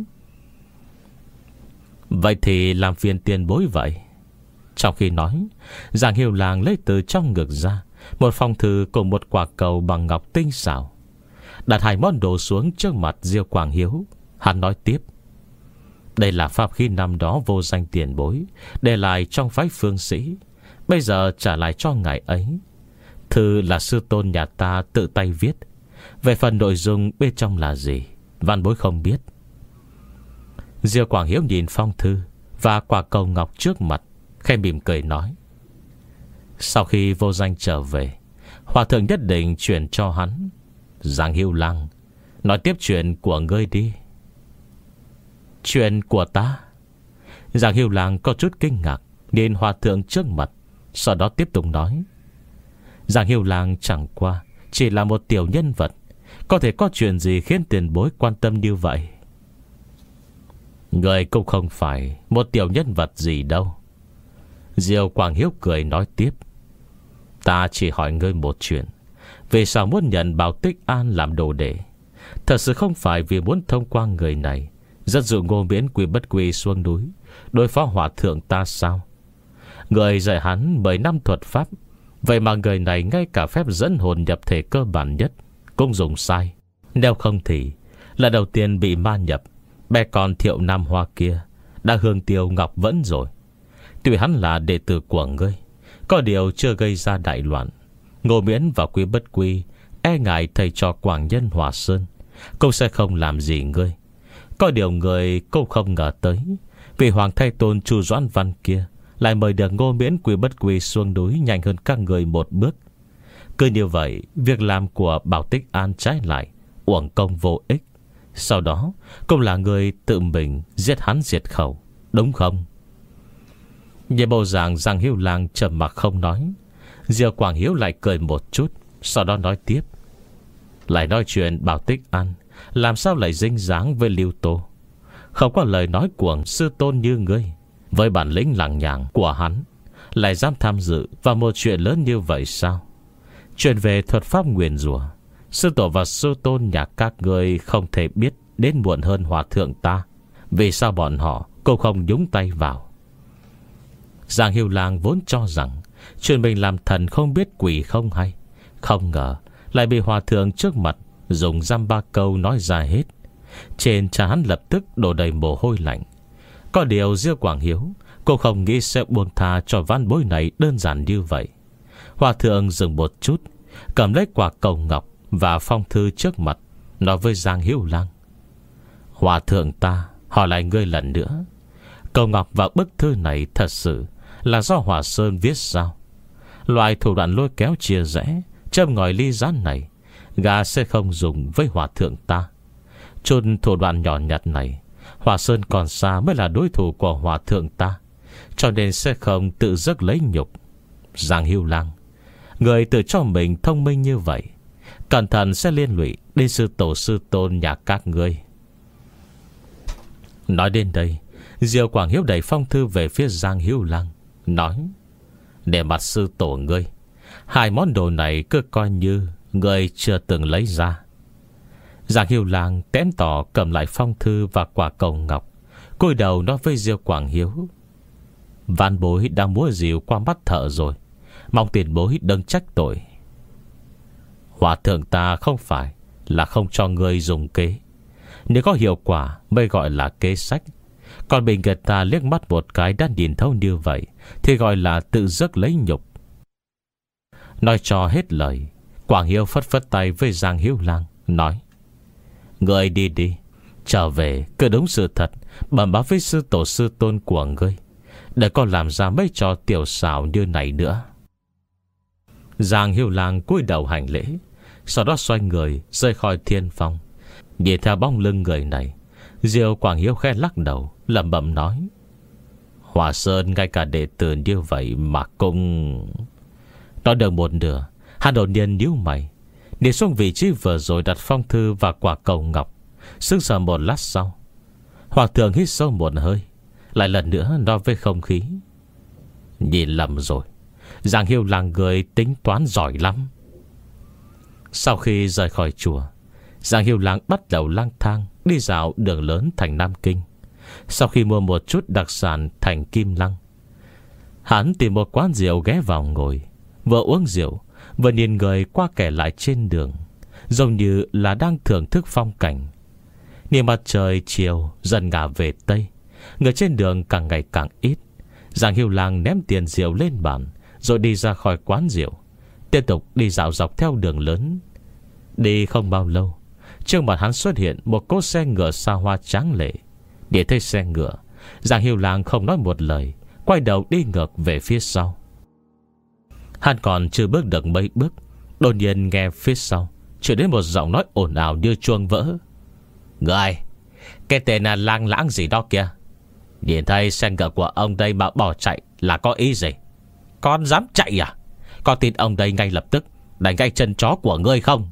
Vậy thì làm phiền tiền bối vậy. Trong khi nói, Giang Hiếu Lang lấy từ trong ngực ra một phong thư cùng một quả cầu bằng ngọc tinh xảo, đặt hai món đồ xuống trước mặt Diêu Quảng Hiếu. Hắn nói tiếp. Đây là pháp khí năm đó Vô Danh tiền bối để lại trong phái phương sĩ, bây giờ trả lại cho ngài ấy. Thư là sư tôn nhà ta tự tay viết. Về phần nội dung bên trong là gì, văn bối không biết. Diêu Quảng Hiếu nhìn phong thư và quả cầu ngọc trước mặt, khẽ mỉm cười nói. Sau khi Vô Danh trở về, hòa thượng nhất định chuyển cho hắn. Giang Hiếu Lang, nói tiếp chuyện của ngươi đi. Chuyện của ta? Giang Hiếu Lang có chút kinh ngạc nhìn hòa thượng trước mặt, sau đó tiếp tục nói. Giang Hiếu Lang chẳng qua chỉ là một tiểu nhân vật, có thể có chuyện gì khiến tiền bối quan tâm như vậy? Người cũng không phải một tiểu nhân vật gì đâu. Diêu Quảng Hiếu cười nói tiếp. Ta chỉ hỏi ngươi một chuyện. Vì sao muốn nhận Bảo Tích An làm đồ đệ? Thật sự không phải vì muốn thông qua người này dẫn dụ Ngô Miễn Quy Bất Quy xuống núi đối phó hòa thượng ta sao? Người dạy hắn mười năm thuật pháp, vậy mà người này ngay cả phép dẫn hồn nhập thể cơ bản nhất cũng dùng sai. Nếu không thì lần đầu tiên bị ma nhập, bé con Thiệu Nam Hoa kia đã hương tiêu ngọc vẫn rồi. Tuy hắn là đệ tử của ngươi, có điều chưa gây ra đại loạn. Ngô Miễn và Quy Bất Quy e ngại thầy trò Quảng Nhân Hòa Sơn cũng sẽ không làm gì ngươi. Có điều người cũng không ngờ tới, vì Hoàng Thái Tôn Chu Doãn Văn kia lại mời được Ngô Miễn Quy Bất Quy xuống núi nhanh hơn các người một bước. Cứ như vậy, việc làm của Bảo Tích An trái lại uổng công vô ích. Sau đó cũng là người tự mình giết hắn diệt khẩu, đúng không? Nhìn bộ dạng Giang Hiếu Lang trầm mặc không nói, Diêu Quảng Hiếu lại cười một chút, sau đó nói tiếp. Lại nói chuyện Bảo Tích An làm sao lại dính dáng với Lưu Tô. Không có lời nói của sư tôn như ngươi, với bản lĩnh lằng nhằng của hắn, lại dám tham dự vào một chuyện lớn như vậy sao? Chuyện về thuật pháp nguyền rủa, sư tổ và sư tôn nhà các ngươi không thể biết đến muộn hơn hòa thượng ta. Vì sao bọn họ cũng không nhúng tay vào? Giang Hiếu Lang vốn cho rằng chuyện mình làm thần không biết quỷ không hay, không ngờ lại bị hòa thượng trước mặt dùng dăm ba câu nói ra hết. Trên trán lập tức đổ đầy mồ hôi lạnh. Có điều Diêu Quảng Hiếu cô không nghĩ sẽ buông tha cho ván bối này đơn giản như vậy. Hòa thượng dừng một chút, cầm lấy quả cầu ngọc và phong thư trước mặt, nói với Giang Hiếu Lang. Hòa thượng ta hỏi lại ngươi lần nữa, cầu ngọc và bức thư này thật sự là do Hòa Sơn viết sao? Loại thủ đoạn lôi kéo chia rẽ, châm ngòi ly gián này, gã sẽ không dùng với hòa thượng ta. Chút thủ đoạn nhỏ nhặt này, Hòa Sơn còn xa mới là đối thủ của hòa thượng ta, cho nên sẽ không tự dứt lấy nhục. Giang Hiếu Lang, người tự cho mình thông minh như vậy, cẩn thận sẽ liên lụy đến sư tổ sư tôn nhà các ngươi. Nói đến đây, Diêu Quảng Hiếu đẩy phong thư về phía Giang Hiếu Lang, nói. Để mặt sư tổ ngươi, hai món đồ này cứ coi như ngươi chưa từng lấy ra. Giang Hiếu Lang kẽn tỏ cầm lại phong thư và quả cầu ngọc, cúi đầu nói với Diêu Quảng Hiếu. Văn bối đã múa rìu qua mắt thợ rồi, mong tiền bối đừng trách tội. Hòa thượng ta không phải là không cho ngươi dùng kế, nếu có hiệu quả mới gọi là kế sách. Còn bị người ta liếc mắt một cái đã nhìn thấu như vậy thì gọi là tự dứt lấy nhục. Nói cho hết lời, Quảng Hiếu phất phất tay với Giang Hiếu Lang, nói. Ngươi đi đi, trở về cứ đúng sự thật bẩm báo với sư tổ sư tôn của ngươi, để có làm ra mấy trò tiểu xảo như này nữa. Giang Hiếu Lang cúi đầu hành lễ, sau đó xoay người rời khỏi thiên phong. Nhìn theo bóng lưng người này, Diêu Quảng Hiếu khẽ lắc đầu, lẩm bẩm nói. Hòa Sơn ngay cả đệ tử như vậy mà cũng... Nói được một nửa, hắn đột nhiên nhíu mày, đi xuống vị trí vừa rồi đặt phong thư và quả cầu ngọc, sững sờ một lát sau. Hoàng thượng hít sâu một hơi, lại lần nữa nói với không khí. Nhìn lầm rồi, Giang Hiếu Lang người tính toán giỏi lắm. Sau khi rời khỏi chùa, Giang Hiếu Lang bắt đầu lang thang đi dạo đường lớn thành Nam Kinh. Sau khi mua một chút đặc sản thành Kim Lăng, hắn tìm một quán rượu ghé vào ngồi, vừa uống rượu vừa nhìn người qua kẻ lại trên đường, giống như là đang thưởng thức phong cảnh. Nhìn mặt trời chiều dần ngả về Tây, người trên đường càng ngày càng ít. Giang Hiếu Lang ném tiền rượu lên bàn, rồi đi ra khỏi quán rượu, tiếp tục đi dạo dọc theo đường lớn. Đi không bao lâu, trước mặt hắn xuất hiện một cỗ xe ngựa xa hoa tráng lệ. Để thấy xe ngựa, Giang Hiếu Lang không nói một lời, quay đầu đi ngược về phía sau. Hắn còn chưa bước được mấy bước, đột nhiên nghe phía sau chuyển đến một giọng nói ồn ào như chuông vỡ. Người, cái tên là lang lãng gì đó kìa, nhìn thấy xe ngựa của ông đây mà bỏ chạy là có ý gì? Con dám chạy à? Con tin ông đây ngay lập tức đánh gãy chân chó của ngươi không?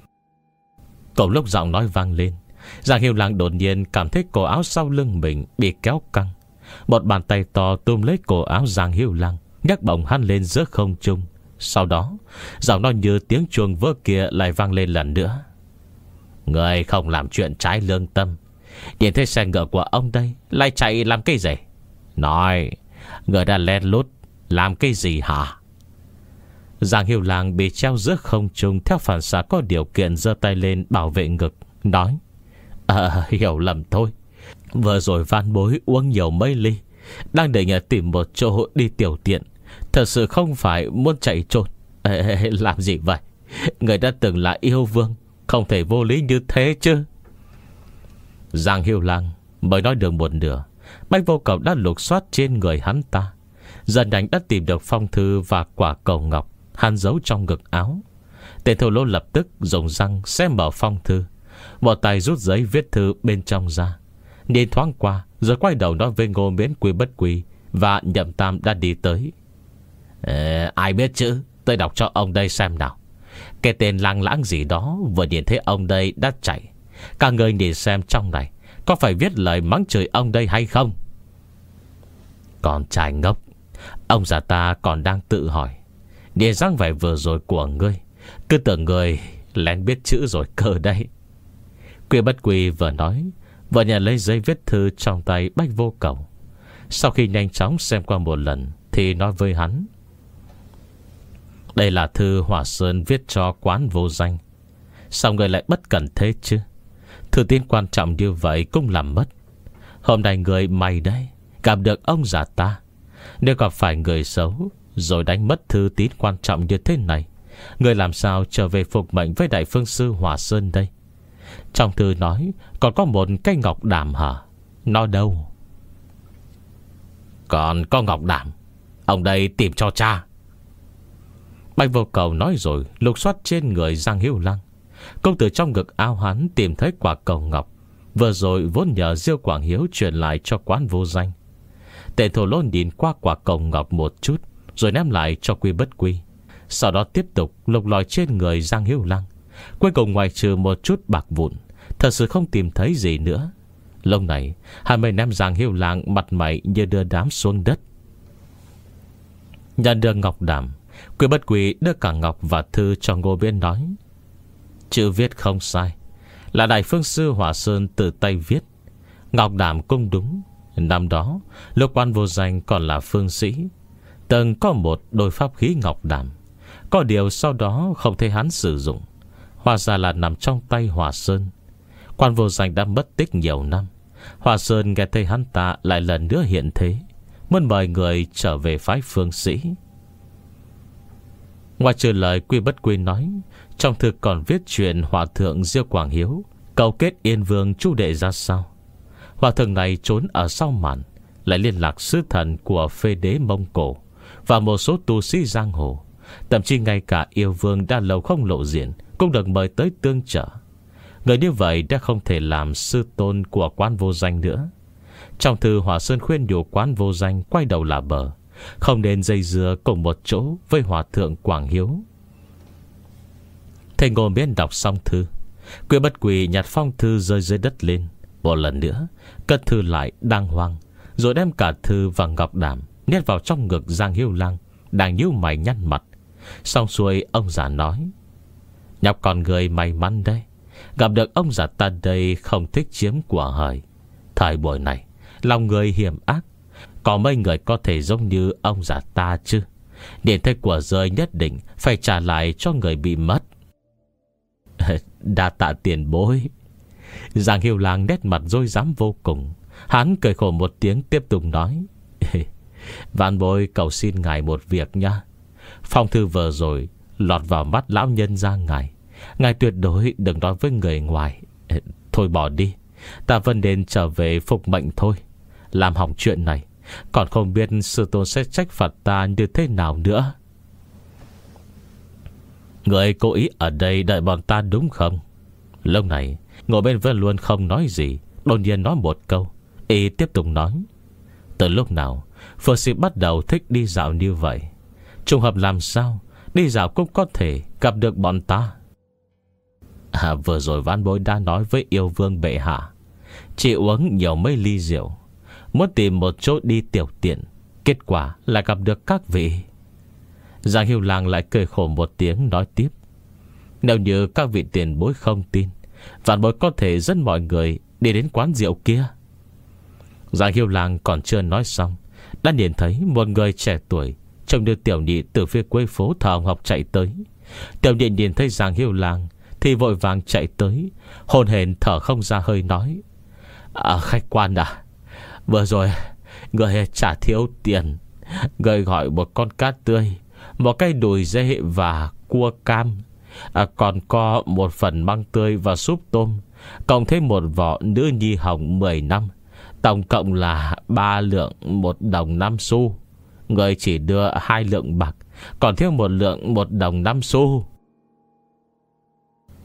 Cùng lúc giọng nói vang lên, Giang Hiếu Lang đột nhiên cảm thấy cổ áo sau lưng mình bị kéo căng. Một bàn tay to túm lấy cổ áo Giang Hiếu Lang, nhấc bổng hắn lên giữa không trung. Sau đó giọng nói như tiếng chuông vỡ kia lại vang lên lần nữa. Người không làm chuyện trái lương tâm, nhìn thấy xe ngựa của ông đây lại chạy làm cái gì? Nói, người đã lén lút làm cái gì hả? Giang Hiếu Lang bị treo giữa không trung, theo phản xạ có điều kiện giơ tay lên bảo vệ ngực, nói. À, hiểu lầm thôi, vừa rồi van bối uống nhiều mấy ly, đang định tìm một chỗ đi tiểu tiện, thật sự không phải muốn chạy trốn. Ê, làm gì vậy? Người đã từng là yêu vương, không thể vô lý như thế chứ. Giang Hiếu Lang mới nói được một nửa, Bách Vô Cầu đã lục soát trên người hắn ta, dần đánh đã tìm được phong thư và quả cầu ngọc hắn giấu trong ngực áo. Tên thô lỗ lập tức dùng răng xé mở phong thư, một tay rút giấy viết thư bên trong ra, nhìn thoáng qua rồi quay đầu nói với Ngô Miễn, Quy Bất Quy và Nhậm Tam đã đi tới. Ê, ai biết chữ, tôi đọc cho ông đây xem nào. Cái tên lang lãng gì đó vừa nhìn thấy ông đây đã chạy. Các người nhìn xem trong này có phải viết lời mắng chửi ông đây hay không? Còn trai ngốc, ông già ta còn đang tự hỏi. Nhìn dáng vẻ vừa rồi của ngươi, cứ tưởng người lén biết chữ rồi cơ đây. Quy Bất Quy vừa nói vừa nhận lấy giấy viết thư trong tay Bách Vô Cầu. Sau khi nhanh chóng xem qua một lần thì nói với hắn: đây là thư Hỏa Sơn viết cho Quán Vô Danh. Sao người lại bất cẩn thế chứ? Thư tín quan trọng như vậy cũng làm mất. Hôm nay người mày đây gặp được ông già ta, nếu gặp phải người xấu rồi đánh mất thư tín quan trọng như thế này, người làm sao trở về phục mệnh với Đại Phương Sư Hỏa Sơn đây? Trong thư nói còn có một cái ngọc đảm hả? Nó đâu? Còn có ngọc đảm, ông đây tìm cho cha. Bạch Vô Cầu nói rồi lục soát trên người Giang Hiếu Lăng. Công tử trong ngực áo hắn tìm thấy quả cầu ngọc vừa rồi vốn nhờ Diêu Quảng Hiếu truyền lại cho Quán Vô Danh. Tên thổ lỗ nhìn qua quả cầu ngọc một chút rồi ném lại cho Quy Bất Quy. Sau đó tiếp tục lục lọi trên người Giang Hiếu Lăng. Cuối cùng ngoài trừ một chút bạc vụn, thật sự không tìm thấy gì nữa. Lúc này hai mươi ném Giang Hiếu Lăng mặt mày như đưa đám xuống đất. Nhận được ngọc đảm, Quy Bất Quy đưa cả ngọc và thư cho Ngô Miễn, nói: chữ viết không sai, là Đại Phương Sư Hỏa Sơn tự tay viết. Ngọc đảm cũng đúng. Năm đó lúc Quán Vô Danh còn là phương sĩ, từng có một đôi pháp khí ngọc đảm. Có điều sau đó không thấy hắn sử dụng, hóa ra là nằm trong tay Hỏa Sơn. Quán Vô Danh đã mất tích nhiều năm. Hỏa Sơn nghe thấy hắn ta lại lần nữa hiện thế, muốn mời người trở về phái phương sĩ. Ngoài trừ lời Quy Bất Quy nói, trong thư còn viết chuyện Hòa thượng Diêu Quảng Hiếu cầu kết Yên Vương Chu Đệ ra sao. Hòa thượng này trốn ở sau màn, lại liên lạc sứ thần của phê đế Mông Cổ và một số tu sĩ giang hồ. Thậm chí ngay cả yêu vương đã lâu không lộ diện cũng được mời tới tương trợ. Người như vậy đã không thể làm sư tôn của Quán Vô Danh nữa. Trong thư Hỏa Sơn khuyên nhủ Quán Vô Danh quay đầu là bờ, không nên dây dưa cùng một chỗ với Hòa thượng Quảng Hiếu. Thầy Ngô Miễn đọc xong thư, Quy Bất Quy nhặt phong thư rơi dưới đất lên, một lần nữa cất thư lại đàng hoàng, rồi đem cả thư và ngọc đảm nhét vào trong ngực Giang Hiếu Lăng đang nhíu mày nhăn mặt. Xong xuôi ông già nói: nhóc con người may mắn đấy, gặp được ông già ta đây không thích chiếm của hời. Thời buổi này lòng người hiểm ác, có mấy người có thể giống như ông già ta chứ? Điện thấy của rơi nhất định phải trả lại cho người bị mất. Đa tạ tiền bối. Giang Hiếu Lăng nét mặt dối dám vô cùng. Hắn cười khổ một tiếng tiếp tục nói: vạn bối cầu xin ngài một việc nha. Phong thư vừa rồi lọt vào mắt lão nhân gia ngài, ngài tuyệt đối đừng nói với người ngoài. Thôi bỏ đi, ta vẫn nên trở về phục mệnh thôi. Làm hỏng chuyện này, còn không biết sư tôn sẽ trách phạt ta như thế nào nữa. Người cố ý ở đây đợi bọn ta đúng không? Lúc này ngồi bên Vân Luân không nói gì, đột nhiên nói một câu. Y tiếp tục nói: từ lúc nào Phương Sĩ bắt đầu thích đi dạo như vậy? Trùng hợp làm sao đi dạo cũng có thể gặp được bọn ta? À, vừa rồi vãn bối đã nói với yêu vương bệ hạ, chỉ uống nhiều mấy ly rượu, muốn tìm một chỗ đi tiểu tiện, kết quả là gặp được các vị. Giang Hiếu Lăng lại cười khổ một tiếng nói tiếp: nếu như các vị tiền bối không tin, vãn bối có thể dẫn mọi người đi đến quán rượu kia. Giang Hiếu Lăng còn chưa nói xong, đã nhìn thấy một người trẻ tuổi trông như tiểu nhị từ phía cuối phố Thọ Ngọc chạy tới. Tiểu nhị nhìn thấy Giang Hiếu Lăng thì vội vàng chạy tới, hồn hển thở không ra hơi nói: à, khách quan à, vừa rồi người trả thiếu tiền, người gọi một con cá tươi, một cái đùi dê và cua cam, à, còn có một phần măng tươi và súp tôm, cộng thêm một vỏ nữ nhi hồng mười năm, tổng cộng là ba lượng một đồng năm xu. Người chỉ đưa hai lượng bạc, còn thiếu một lượng một đồng năm xu.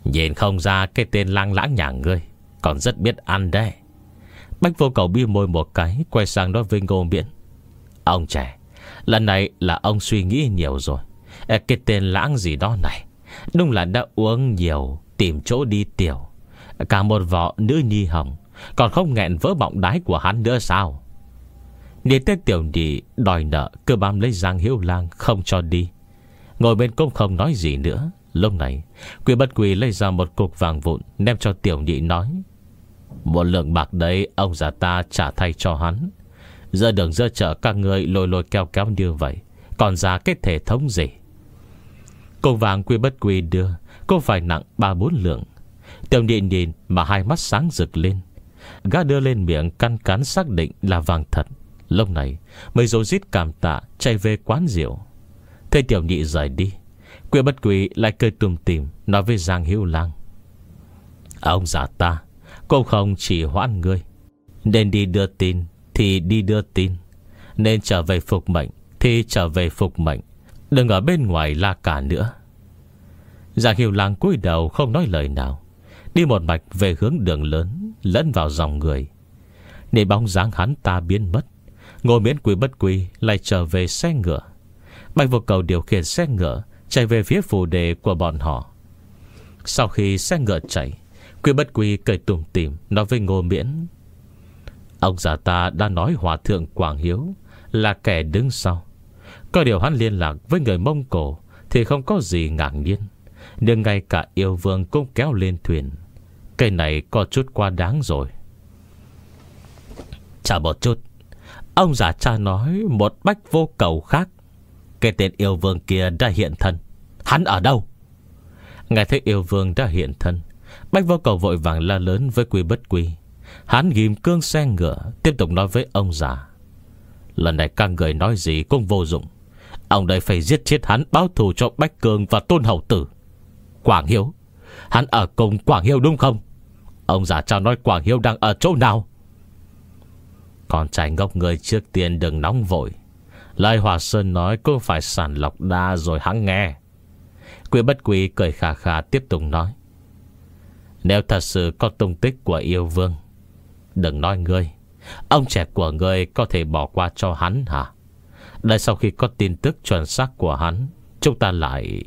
Nhìn không ra cái tên lang lãng nhà ngươi còn rất biết ăn đấy. Bách Vô Cầu bĩu môi một cái, quay sang nói với Ngô Miễn: Ông trẻ, lần này là ông suy nghĩ nhiều rồi. Cái tên lãng gì đó này đúng là đã uống nhiều, tìm chỗ đi tiểu. Cả một vỏ nữ nhi hồng, còn không nghẹn vỡ bọng đái của hắn nữa sao? Nhìn tên tiểu nhị đòi nợ, cứ bám lấy Giang Hiếu Lang không cho đi. Ngồi bên cũng không nói gì nữa. Lúc này Quy Bất Quy lấy ra một cục vàng vụn, ném cho tiểu nhị nói: Một lượng bạc đấy ông già ta trả thay cho hắn. Giờ đừng dơ chở các người lôi lôi kéo kéo như vậy, còn ra cái thể thống gì. Cục vàng Quy Bất Quy đưa cũng phải nặng ba bốn lượng. Tiểu nhị nhìn mà hai mắt sáng rực lên. Gã đưa lên miệng căn cắn xác định là vàng thật. Lúc này mới rối rít cảm tạ chạy về quán rượu. Thấy tiểu nhị rời đi, Quy Bất Quy lại cười tủm tỉm nói với Giang Hiếu Lang: Ông già ta cũng không chỉ hoãn ngươi. Nên đi đưa tin thì đi đưa tin, nên trở về phục mệnh thì trở về phục mệnh. Đừng ở bên ngoài la cả nữa. Giang Hiếu Lang cúi đầu không nói lời nào, đi một mạch về hướng đường lớn, lẫn vào dòng người. Nhìn bóng dáng hắn ta biến mất, Ngô Miễn Quy Bất Quy lại trở về xe ngựa. Bạch Vô Cầu điều khiển xe ngựa chạy về phía phủ đề của bọn họ. Sau khi xe ngựa chạy, Quy Bất Quy cười tủm tỉm nói với Ngô Miễn: Ông già ta đã nói Hòa thượng Quảng Hiếu là kẻ đứng sau. Có điều hắn liên lạc với người Mông Cổ thì không có gì ngạc nhiên, nhưng ngay cả yêu vương cũng kéo lên thuyền. Cái này có chút quá đáng rồi. Chờ một chút, ông già cha nói một Bách Vô Cầu khác. Cái tên yêu vương kia đã hiện thân. Hắn ở đâu? Nghe thấy yêu vương đã hiện thân, Bách Vô Cầu vội vàng la lớn với Quy Bất Quy. Hắn ghim cương xe ngựa, tiếp tục nói với ông già: Lần này các người nói gì cũng vô dụng. Ông đây phải giết chết hắn, báo thù cho Bách Cương và Tôn Hầu Tử. Quảng Hiếu, hắn ở cùng Quảng Hiếu đúng không? Ông già cha nói Quảng Hiếu đang ở chỗ nào? Con trai ngốc người trước tiên đừng nóng vội. Lời Hòa Sơn nói cũng phải sàng lọc đa rồi hắn nghe. Quy Bất Quy cười khà khà tiếp tục nói: Nếu thật sự có tung tích của yêu vương, đừng nói ngươi, ông trẻ của ngươi có thể bỏ qua cho hắn hả? Đợi sau khi có tin tức chuẩn xác của hắn, chúng ta lại...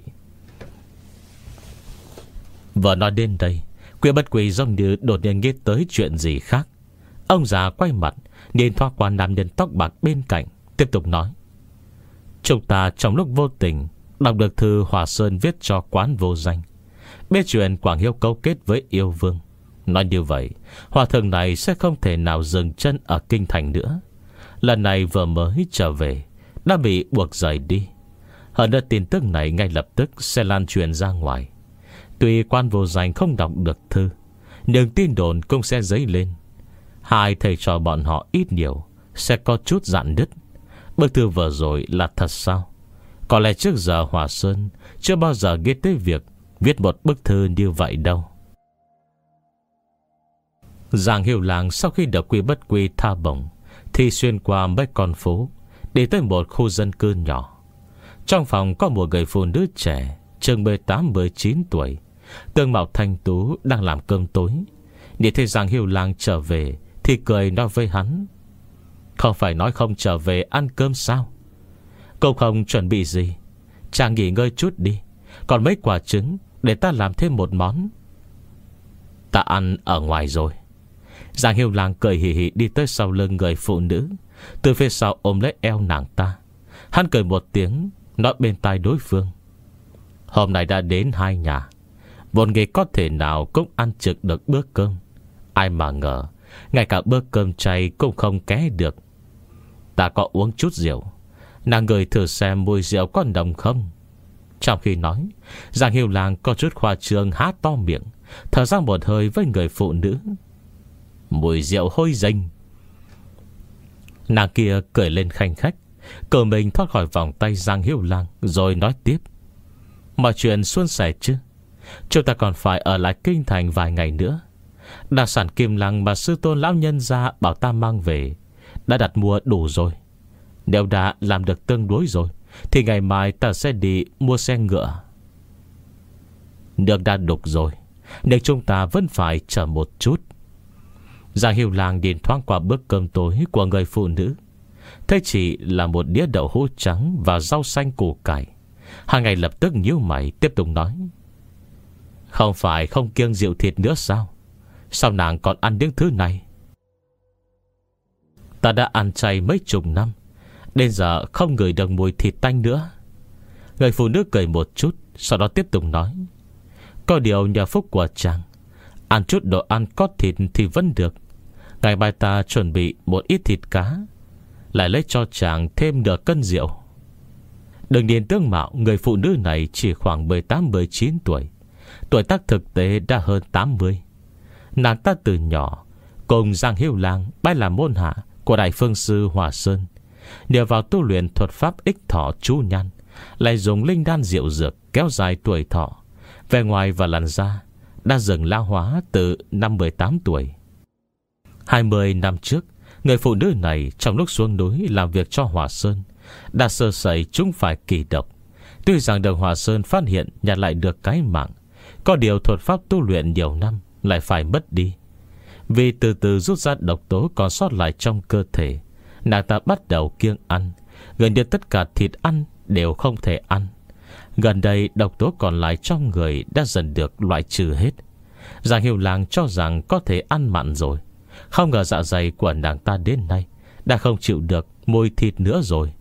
Vừa nói đến đây, Quy Bất Quy giống như đột nhiên nghĩ tới chuyện gì khác. Ông già quay mặt nhìn thoáng qua nam nhân tóc bạc bên cạnh, tiếp tục nói: Chúng ta trong lúc vô tình đọc được thư Hòa Sơn viết cho Quán Vô Danh, biết chuyện Quảng Hiếu cấu kết với yêu vương. Nói như vậy, hòa thượng này sẽ không thể nào dừng chân ở kinh thành nữa. Lần này vừa mới trở về đã bị buộc rời đi. Hơn nữa tin tức này ngay lập tức sẽ lan truyền ra ngoài. Tuy Quan Vô Danh không đọc được thư, nhưng tin đồn cũng sẽ dấy lên. Hai thầy trò bọn họ ít nhiều sẽ có chút dạn nứt. Bức thư vừa rồi là thật sao? Có lẽ trước giờ Hòa Sơn chưa bao giờ nghĩ tới việc viết một bức thư như vậy đâu. Giang Hiếu Lang sau khi được Quy Bất Quy tha bổng thì xuyên qua mấy con phố, đi tới một khu dân cư nhỏ. Trong phòng có một người phụ nữ trẻ chừng mười tám mười chín tuổi, tương mạo thanh tú, đang làm cơm tối. Nhìn thấy Giang Hiếu Lang trở về thì cười nói với hắn: Không phải nói không trở về ăn cơm sao? Cậu không chuẩn bị gì? Chàng nghỉ ngơi chút đi, còn mấy quả trứng để ta làm thêm một món. Ta ăn ở ngoài rồi. Giang Hiếu Lang cười hì hì đi tới sau lưng người phụ nữ, từ phía sau ôm lấy eo nàng ta. Hắn cười một tiếng, nói bên tai đối phương: Hôm nay đã đến hai nhà, vốn nghĩ có thể nào cũng ăn trực được bữa cơm. Ai mà ngờ ngay cả bữa cơm chay cũng không ké được. Ta có uống chút rượu, nàng ngửi thử xem mùi rượu có nồng không. Trong khi nói, Giang Hiếu Lang có chút khoa trương há to miệng, thở ra một hơi với người phụ nữ: Mùi rượu hôi rình. Nàng kia cười lên khanh khách, cờ mình thoát khỏi vòng tay Giang Hiếu Lang, rồi nói tiếp: Mọi chuyện suôn sẻ chứ? Chúng ta còn phải ở lại kinh thành vài ngày nữa. Đặc sản Kim Lăng mà sư tôn lão nhân gia bảo ta mang về đã đặt mua đủ rồi. Nếu đã làm được tương đối rồi thì ngày mai ta sẽ đi mua xe ngựa. Nước đã đục rồi, nên chúng ta vẫn phải chờ một chút. Giang Hiếu Lang nhìn thoáng qua bữa cơm tối của người phụ nữ, thấy chỉ là một đĩa đậu hũ trắng và rau xanh củ cải. Hàng ngày lập tức nhíu mày tiếp tục nói: Không phải không kiêng rượu thịt nữa sao? Sao nàng còn ăn những thứ này? Ta đã ăn chay mấy chục năm, đến giờ không ngửi được mùi thịt tanh nữa. Người phụ nữ cười một chút, sau đó tiếp tục nói: Có điều nhờ phúc của chàng, ăn chút đồ ăn có thịt thì vẫn được. Ngày mai ta chuẩn bị một ít thịt cá, lại lấy cho chàng thêm nửa cân rượu. Đừng nhìn tướng mạo người phụ nữ này chỉ khoảng mười tám mười chín tuổi, tuổi tác thực tế đã hơn tám mươi. Nàng ta từ nhỏ cùng Giang Hiếu Lang bái làm môn hạ của Đại Phương Sư Hòa Sơn, nhờ vào tu luyện thuật pháp ích thọ chú nhan, lại dùng linh đan diệu dược kéo dài tuổi thọ. Về ngoài và làn da đã dừng lão hóa từ năm mười tám tuổi. Hai mươi năm trước, người phụ nữ này trong lúc xuống núi làm việc cho Hòa Sơn đã sơ sẩy trúng phải kỳ độc. Tuy rằng được Hòa Sơn phát hiện nhặt lại được cái mạng, có điều thuật pháp tu luyện nhiều năm lại phải mất đi. Vì từ từ rút ra độc tố còn sót lại trong cơ thể, nàng ta bắt đầu kiêng ăn, gần như tất cả thịt ăn đều không thể ăn. Gần đây độc tố còn lại trong người đã dần được loại trừ hết. Giang Hiếu Lang cho rằng có thể ăn mặn rồi, không ngờ dạ dày của nàng ta đến nay đã không chịu được mùi thịt nữa rồi.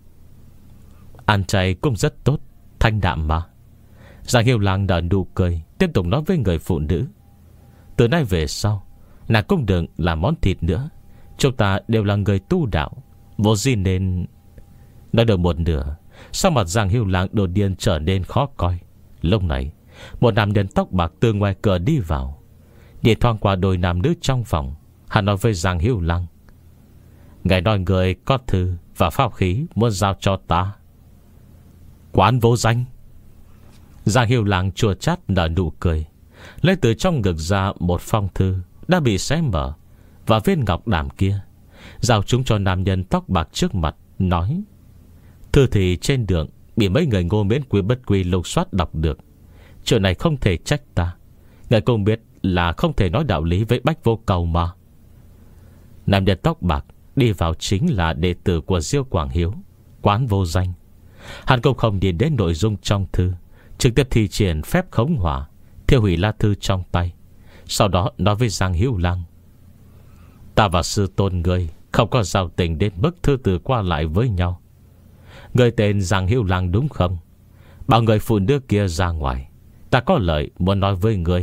Ăn chay cũng rất tốt, thanh đạm mà. Giang Hiếu Lang nở nụ cười, tiếp tục nói với người phụ nữ: Từ nay về sau, nàng cũng đừng làm món thịt nữa. Chúng ta đều là người tu đạo, vô gì nên... Nói được một nửa, sau mặt Giang Hiếu Lang đột nhiên trở nên khó coi. Lúc này, một nam nhân tóc bạc từ ngoài cửa đi vào. Nhìn thoáng qua đôi nam nữ trong phòng, hắn nói với Giang Hiếu Lang: Ngài nói người có thư và pháp khí muốn giao cho ta. Quán vô danh. Giang Hiếu Lang chua chát nở nụ cười, lấy từ trong ngực ra một phong thư đã bị xé mở và viên ngọc đảm kia, giao chúng cho nam nhân tóc bạc trước mặt, nói: Thư thì trên đường bị mấy người ngô miễn quý bất quy lục soát đọc được. Chuyện này không thể trách ta. Ngài cũng biết là không thể nói đạo lý với Bách Vô Cầu mà. Nam nhân tóc bạc đi vào chính là đệ tử của Diêu Quảng Hiếu, Quán Vô Danh. Hắn cũng không nhìn đến nội dung trong thư, trực tiếp thi triển phép khống hỏa, thiêu hủy lá thư trong tay. Sau đó nói với Giang Hiếu Lang: Ta và sư tôn ngươi không có giao tình đến mức thư từ qua lại với nhau. Người tên Giang Hiếu Lang đúng không? Bảo người phụ nữ kia ra ngoài, ta có lời muốn nói với ngươi.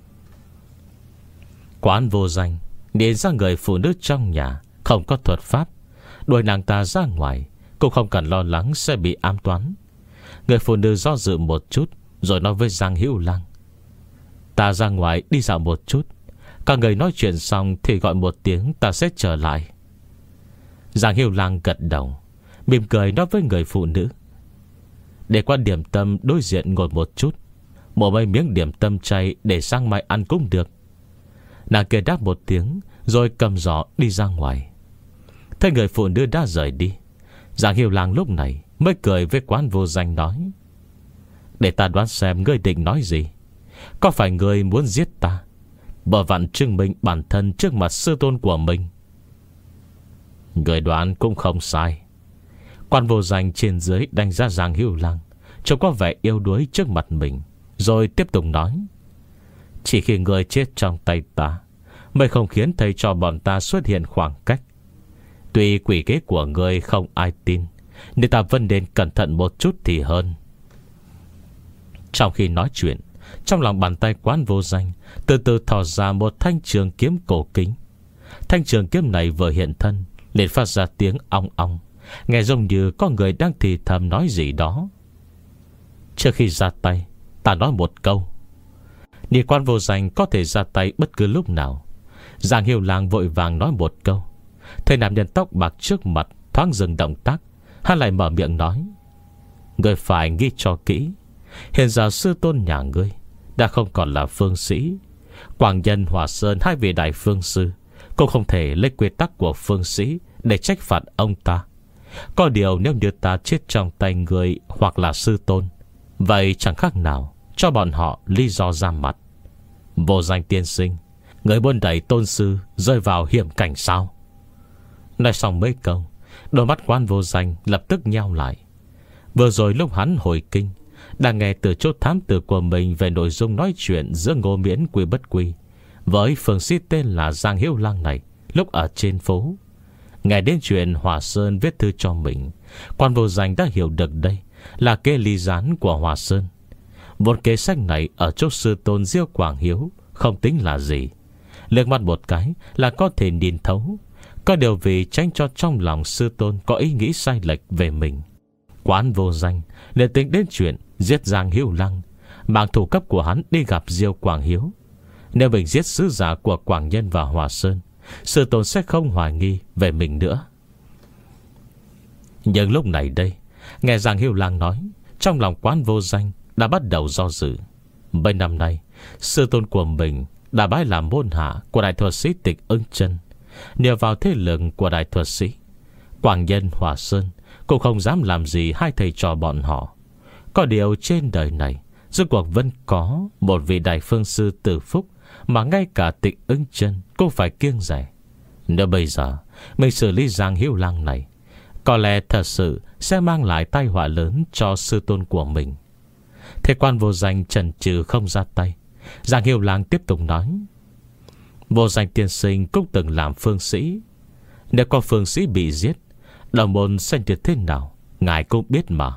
Quán Vô Danh nhìn ra người phụ nữ trong nhà không có thuật pháp, đuổi nàng ta ra ngoài, cũng không cần lo lắng sẽ bị ám toán. Người phụ nữ do dự một chút, rồi nói với Giang Hiếu Lang: Ta ra ngoài đi dạo một chút, các người nói chuyện xong thì gọi một tiếng, ta sẽ trở lại. Giang Hiếu Lang gật đầu, mỉm cười nói với người phụ nữ: Để qua điểm tâm đối diện ngồi một chút, một mấy miếng điểm tâm chay để sang mai ăn cũng được. Nàng kia đáp một tiếng, rồi cầm giỏ đi ra ngoài. Thấy người phụ nữ đã rời đi, Giang Hiếu Lang lúc này mới cười với Quán Vô Danh nói: Để ta đoán xem ngươi định nói gì. Có phải ngươi muốn giết ta, bờ vặn chứng minh bản thân trước mặt sư tôn của mình? Người đoán cũng không sai. Quan Vô Danh trên dưới đánh giá Giang Hiếu Lang trông có vẻ yếu đuối trước mặt mình, rồi tiếp tục nói: Chỉ khi người chết trong tay ta mới không khiến thầy cho bọn ta xuất hiện khoảng cách. Tuy quỷ kế của người không ai tin, nên ta vẫn nên cẩn thận một chút thì hơn. Trong khi nói chuyện, trong lòng bàn tay Quán Vô Danh từ từ thò ra một thanh trường kiếm cổ kính. Thanh trường kiếm này vừa hiện thân liền phát ra tiếng ong ong, nghe giống như có người đang thì thầm nói gì đó. Trước khi ra tay, ta nói một câu. Nhìn Quán Vô Danh có thể ra tay bất cứ lúc nào, Giang Hiếu Lang vội vàng nói một câu. Thấy nam nhân tóc bạc trước mặt thoáng dừng động tác, hắn lại mở miệng nói: Ngươi phải nghĩ cho kỹ, hiện giờ sư tôn nhà ngươi đã không còn là phương sĩ. Quảng Nhân, Hòa Sơn, hai vị đại phương sư cũng không thể lấy quy tắc của phương sĩ để trách phạt ông ta. Có điều nếu như ta chết trong tay người hoặc là sư tôn, vậy chẳng khác nào cho bọn họ lý do ra mặt. Vô Danh tiên sinh, người buôn đẩy tôn sư rơi vào hiểm cảnh sao? Nói xong mấy câu, đôi mắt Quan Vô Danh lập tức nheo lại. Vừa rồi lúc hắn hồi kinh, đang nghe từ chốt thám tử của mình về nội dung nói chuyện giữa Ngô Miễn Quy Bất Quy với phương sĩ tên là Giang Hiếu Lăng này lúc ở trên phố. Nghe đến chuyện Hòa Sơn viết thư cho mình, Quan Vô Danh đã hiểu được đây là kế ly gián của Hòa Sơn. Vốn kế sách này ở chỗ sư tôn Diêu Quảng Hiếu không tính là gì, liếc mắt một cái là có thể nhìn thấu. Có điều vì tránh cho trong lòng sư tôn có ý nghĩ sai lệch về mình, Quan Vô Danh nên tính đến chuyện giết Giang Hiếu Lăng, mang thủ cấp của hắn đi gặp Diêu Quảng Hiếu. Nếu mình giết sứ giả của Quảng Nhân và Hòa Sơn, sư tôn sẽ không hoài nghi về mình nữa. Nhưng lúc này đây, nghe Giang Hiếu Lăng nói, trong lòng Quan Vô Danh đã bắt đầu do dự. Mấy năm nay, sư tôn của mình đã bái làm môn hạ của đại thuật sĩ Tịch Ưng Chân. Nhờ vào thế lực của đại thuật sĩ, Quảng Nhân, Hòa Sơn cũng không dám làm gì hai thầy trò bọn họ. Có điều trên đời này rốt cuộc vẫn có một vị đại phương sư tử phúc mà ngay cả Tịch Ưng Chân cũng phải kiêng rẻ. Nếu bây giờ mình xử lý Giang Hiếu Lăng này, có lẽ thật sự sẽ mang lại tai họa lớn cho sư tôn của mình. Thế Quan Vô Danh chần chừ không ra tay. Giang Hiếu Lăng tiếp tục nói: Vô Danh tiên sinh cũng từng làm phương sĩ. Nếu có phương sĩ bị giết, đồng môn sẽ như thế nào ngài cũng biết mà.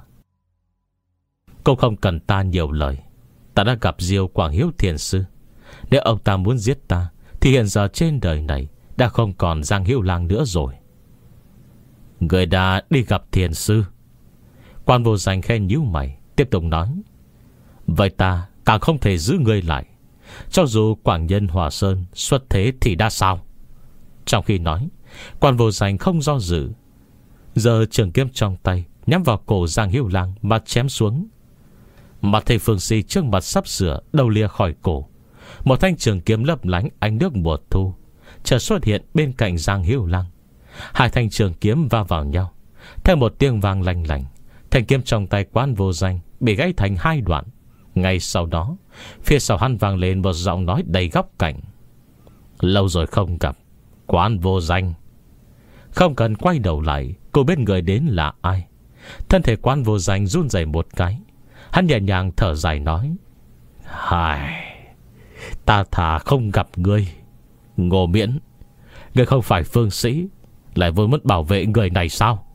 Cũng không cần ta nhiều lời. Ta đã gặp Diêu Quảng Hiếu thiền sư. Nếu ông ta muốn giết ta, thì hiện giờ trên đời này đã không còn Giang Hiếu Lăng nữa rồi. Người đã đi gặp thiền sư? Quan Vô Danh khen nhíu mày, tiếp tục nói: Vậy ta càng không thể giữ người lại. Cho dù Quảng Nhân, Hòa Sơn xuất thế thì đã sao? Trong khi nói, Quan Vô Danh không do dự, giơ trường kiếm trong tay nhắm vào cổ Giang Hiếu Lăng mà chém xuống. Mặt thầy phương sĩ trước mặt sắp sửa đầu lìa khỏi cổ, một thanh trường kiếm lấp lánh ánh nước mùa thu chợt xuất hiện bên cạnh Giang Hiếu Lăng. Hai thanh trường kiếm va vào nhau, theo một tiếng vang lanh lảnh, thanh kiếm trong tay Quan Vô Danh bị gãy thành hai đoạn. Ngay sau đó, phía sau hắn vang lên một giọng nói đầy góc cạnh: Lâu rồi không gặp, Quan Vô Danh. Không cần quay đầu lại, cô biết người đến là ai. Thân thể Quan Vô Danh run rẩy một cái. Hắn nhẹ nhàng thở dài nói: Hài, ta thà không gặp ngươi. Ngô Miễn, ngươi không phải phương sĩ, lại vốn muốn bảo vệ người này sao?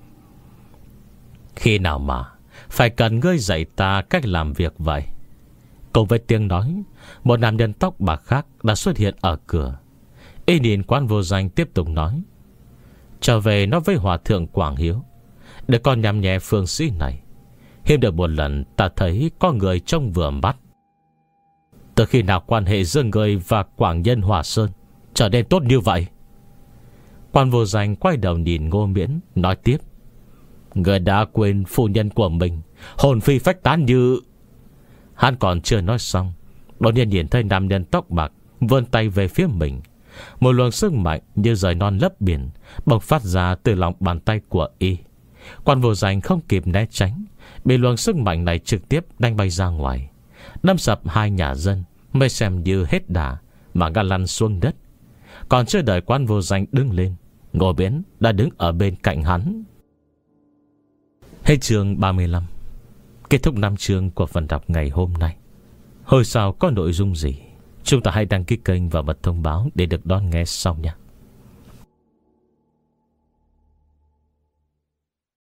Khi nào mà phải cần ngươi dạy ta cách làm việc vậy? Cùng với tiếng nói, một nam nhân tóc bạc khác đã xuất hiện ở cửa. Y nhìn Quan Vô Danh tiếp tục nói: Trở về nói với Hòa thượng Quảng Hiếu, để con nhằm nhẹ phương sĩ này. Hiếm được một lần ta thấy có người trông vừa mắt. Từ khi nào quan hệ giữa người và Quảng Nhân, Hòa Sơn trở nên tốt như vậy? Quan Vô Danh quay đầu nhìn Ngô Miễn, nói tiếp: Người đã quên phu nhân của mình hồn phi phách tán như... Hắn còn chưa nói xong, đột nhiên nhìn thấy nam nhân tóc bạc vươn tay về phía mình. Một luồng sức mạnh như rời non lấp biển bộc phát ra từ lòng bàn tay của y. Quan Vô Danh không kịp né tránh, bị luồng sức mạnh này trực tiếp đánh bay ra ngoài, đâm sập hai nhà dân, mới xem như hết đà mà ngã lăn xuống đất. Còn chưa đợi Quan Vô Danh đứng lên, Ngô Miễn đã đứng ở bên cạnh hắn. Hết chương ba mươi lăm. Kết thúc năm chương của phần đọc ngày hôm nay. Hồi sau có nội dung gì, chúng ta hãy đăng ký kênh và bật thông báo để được đón nghe sau nhé.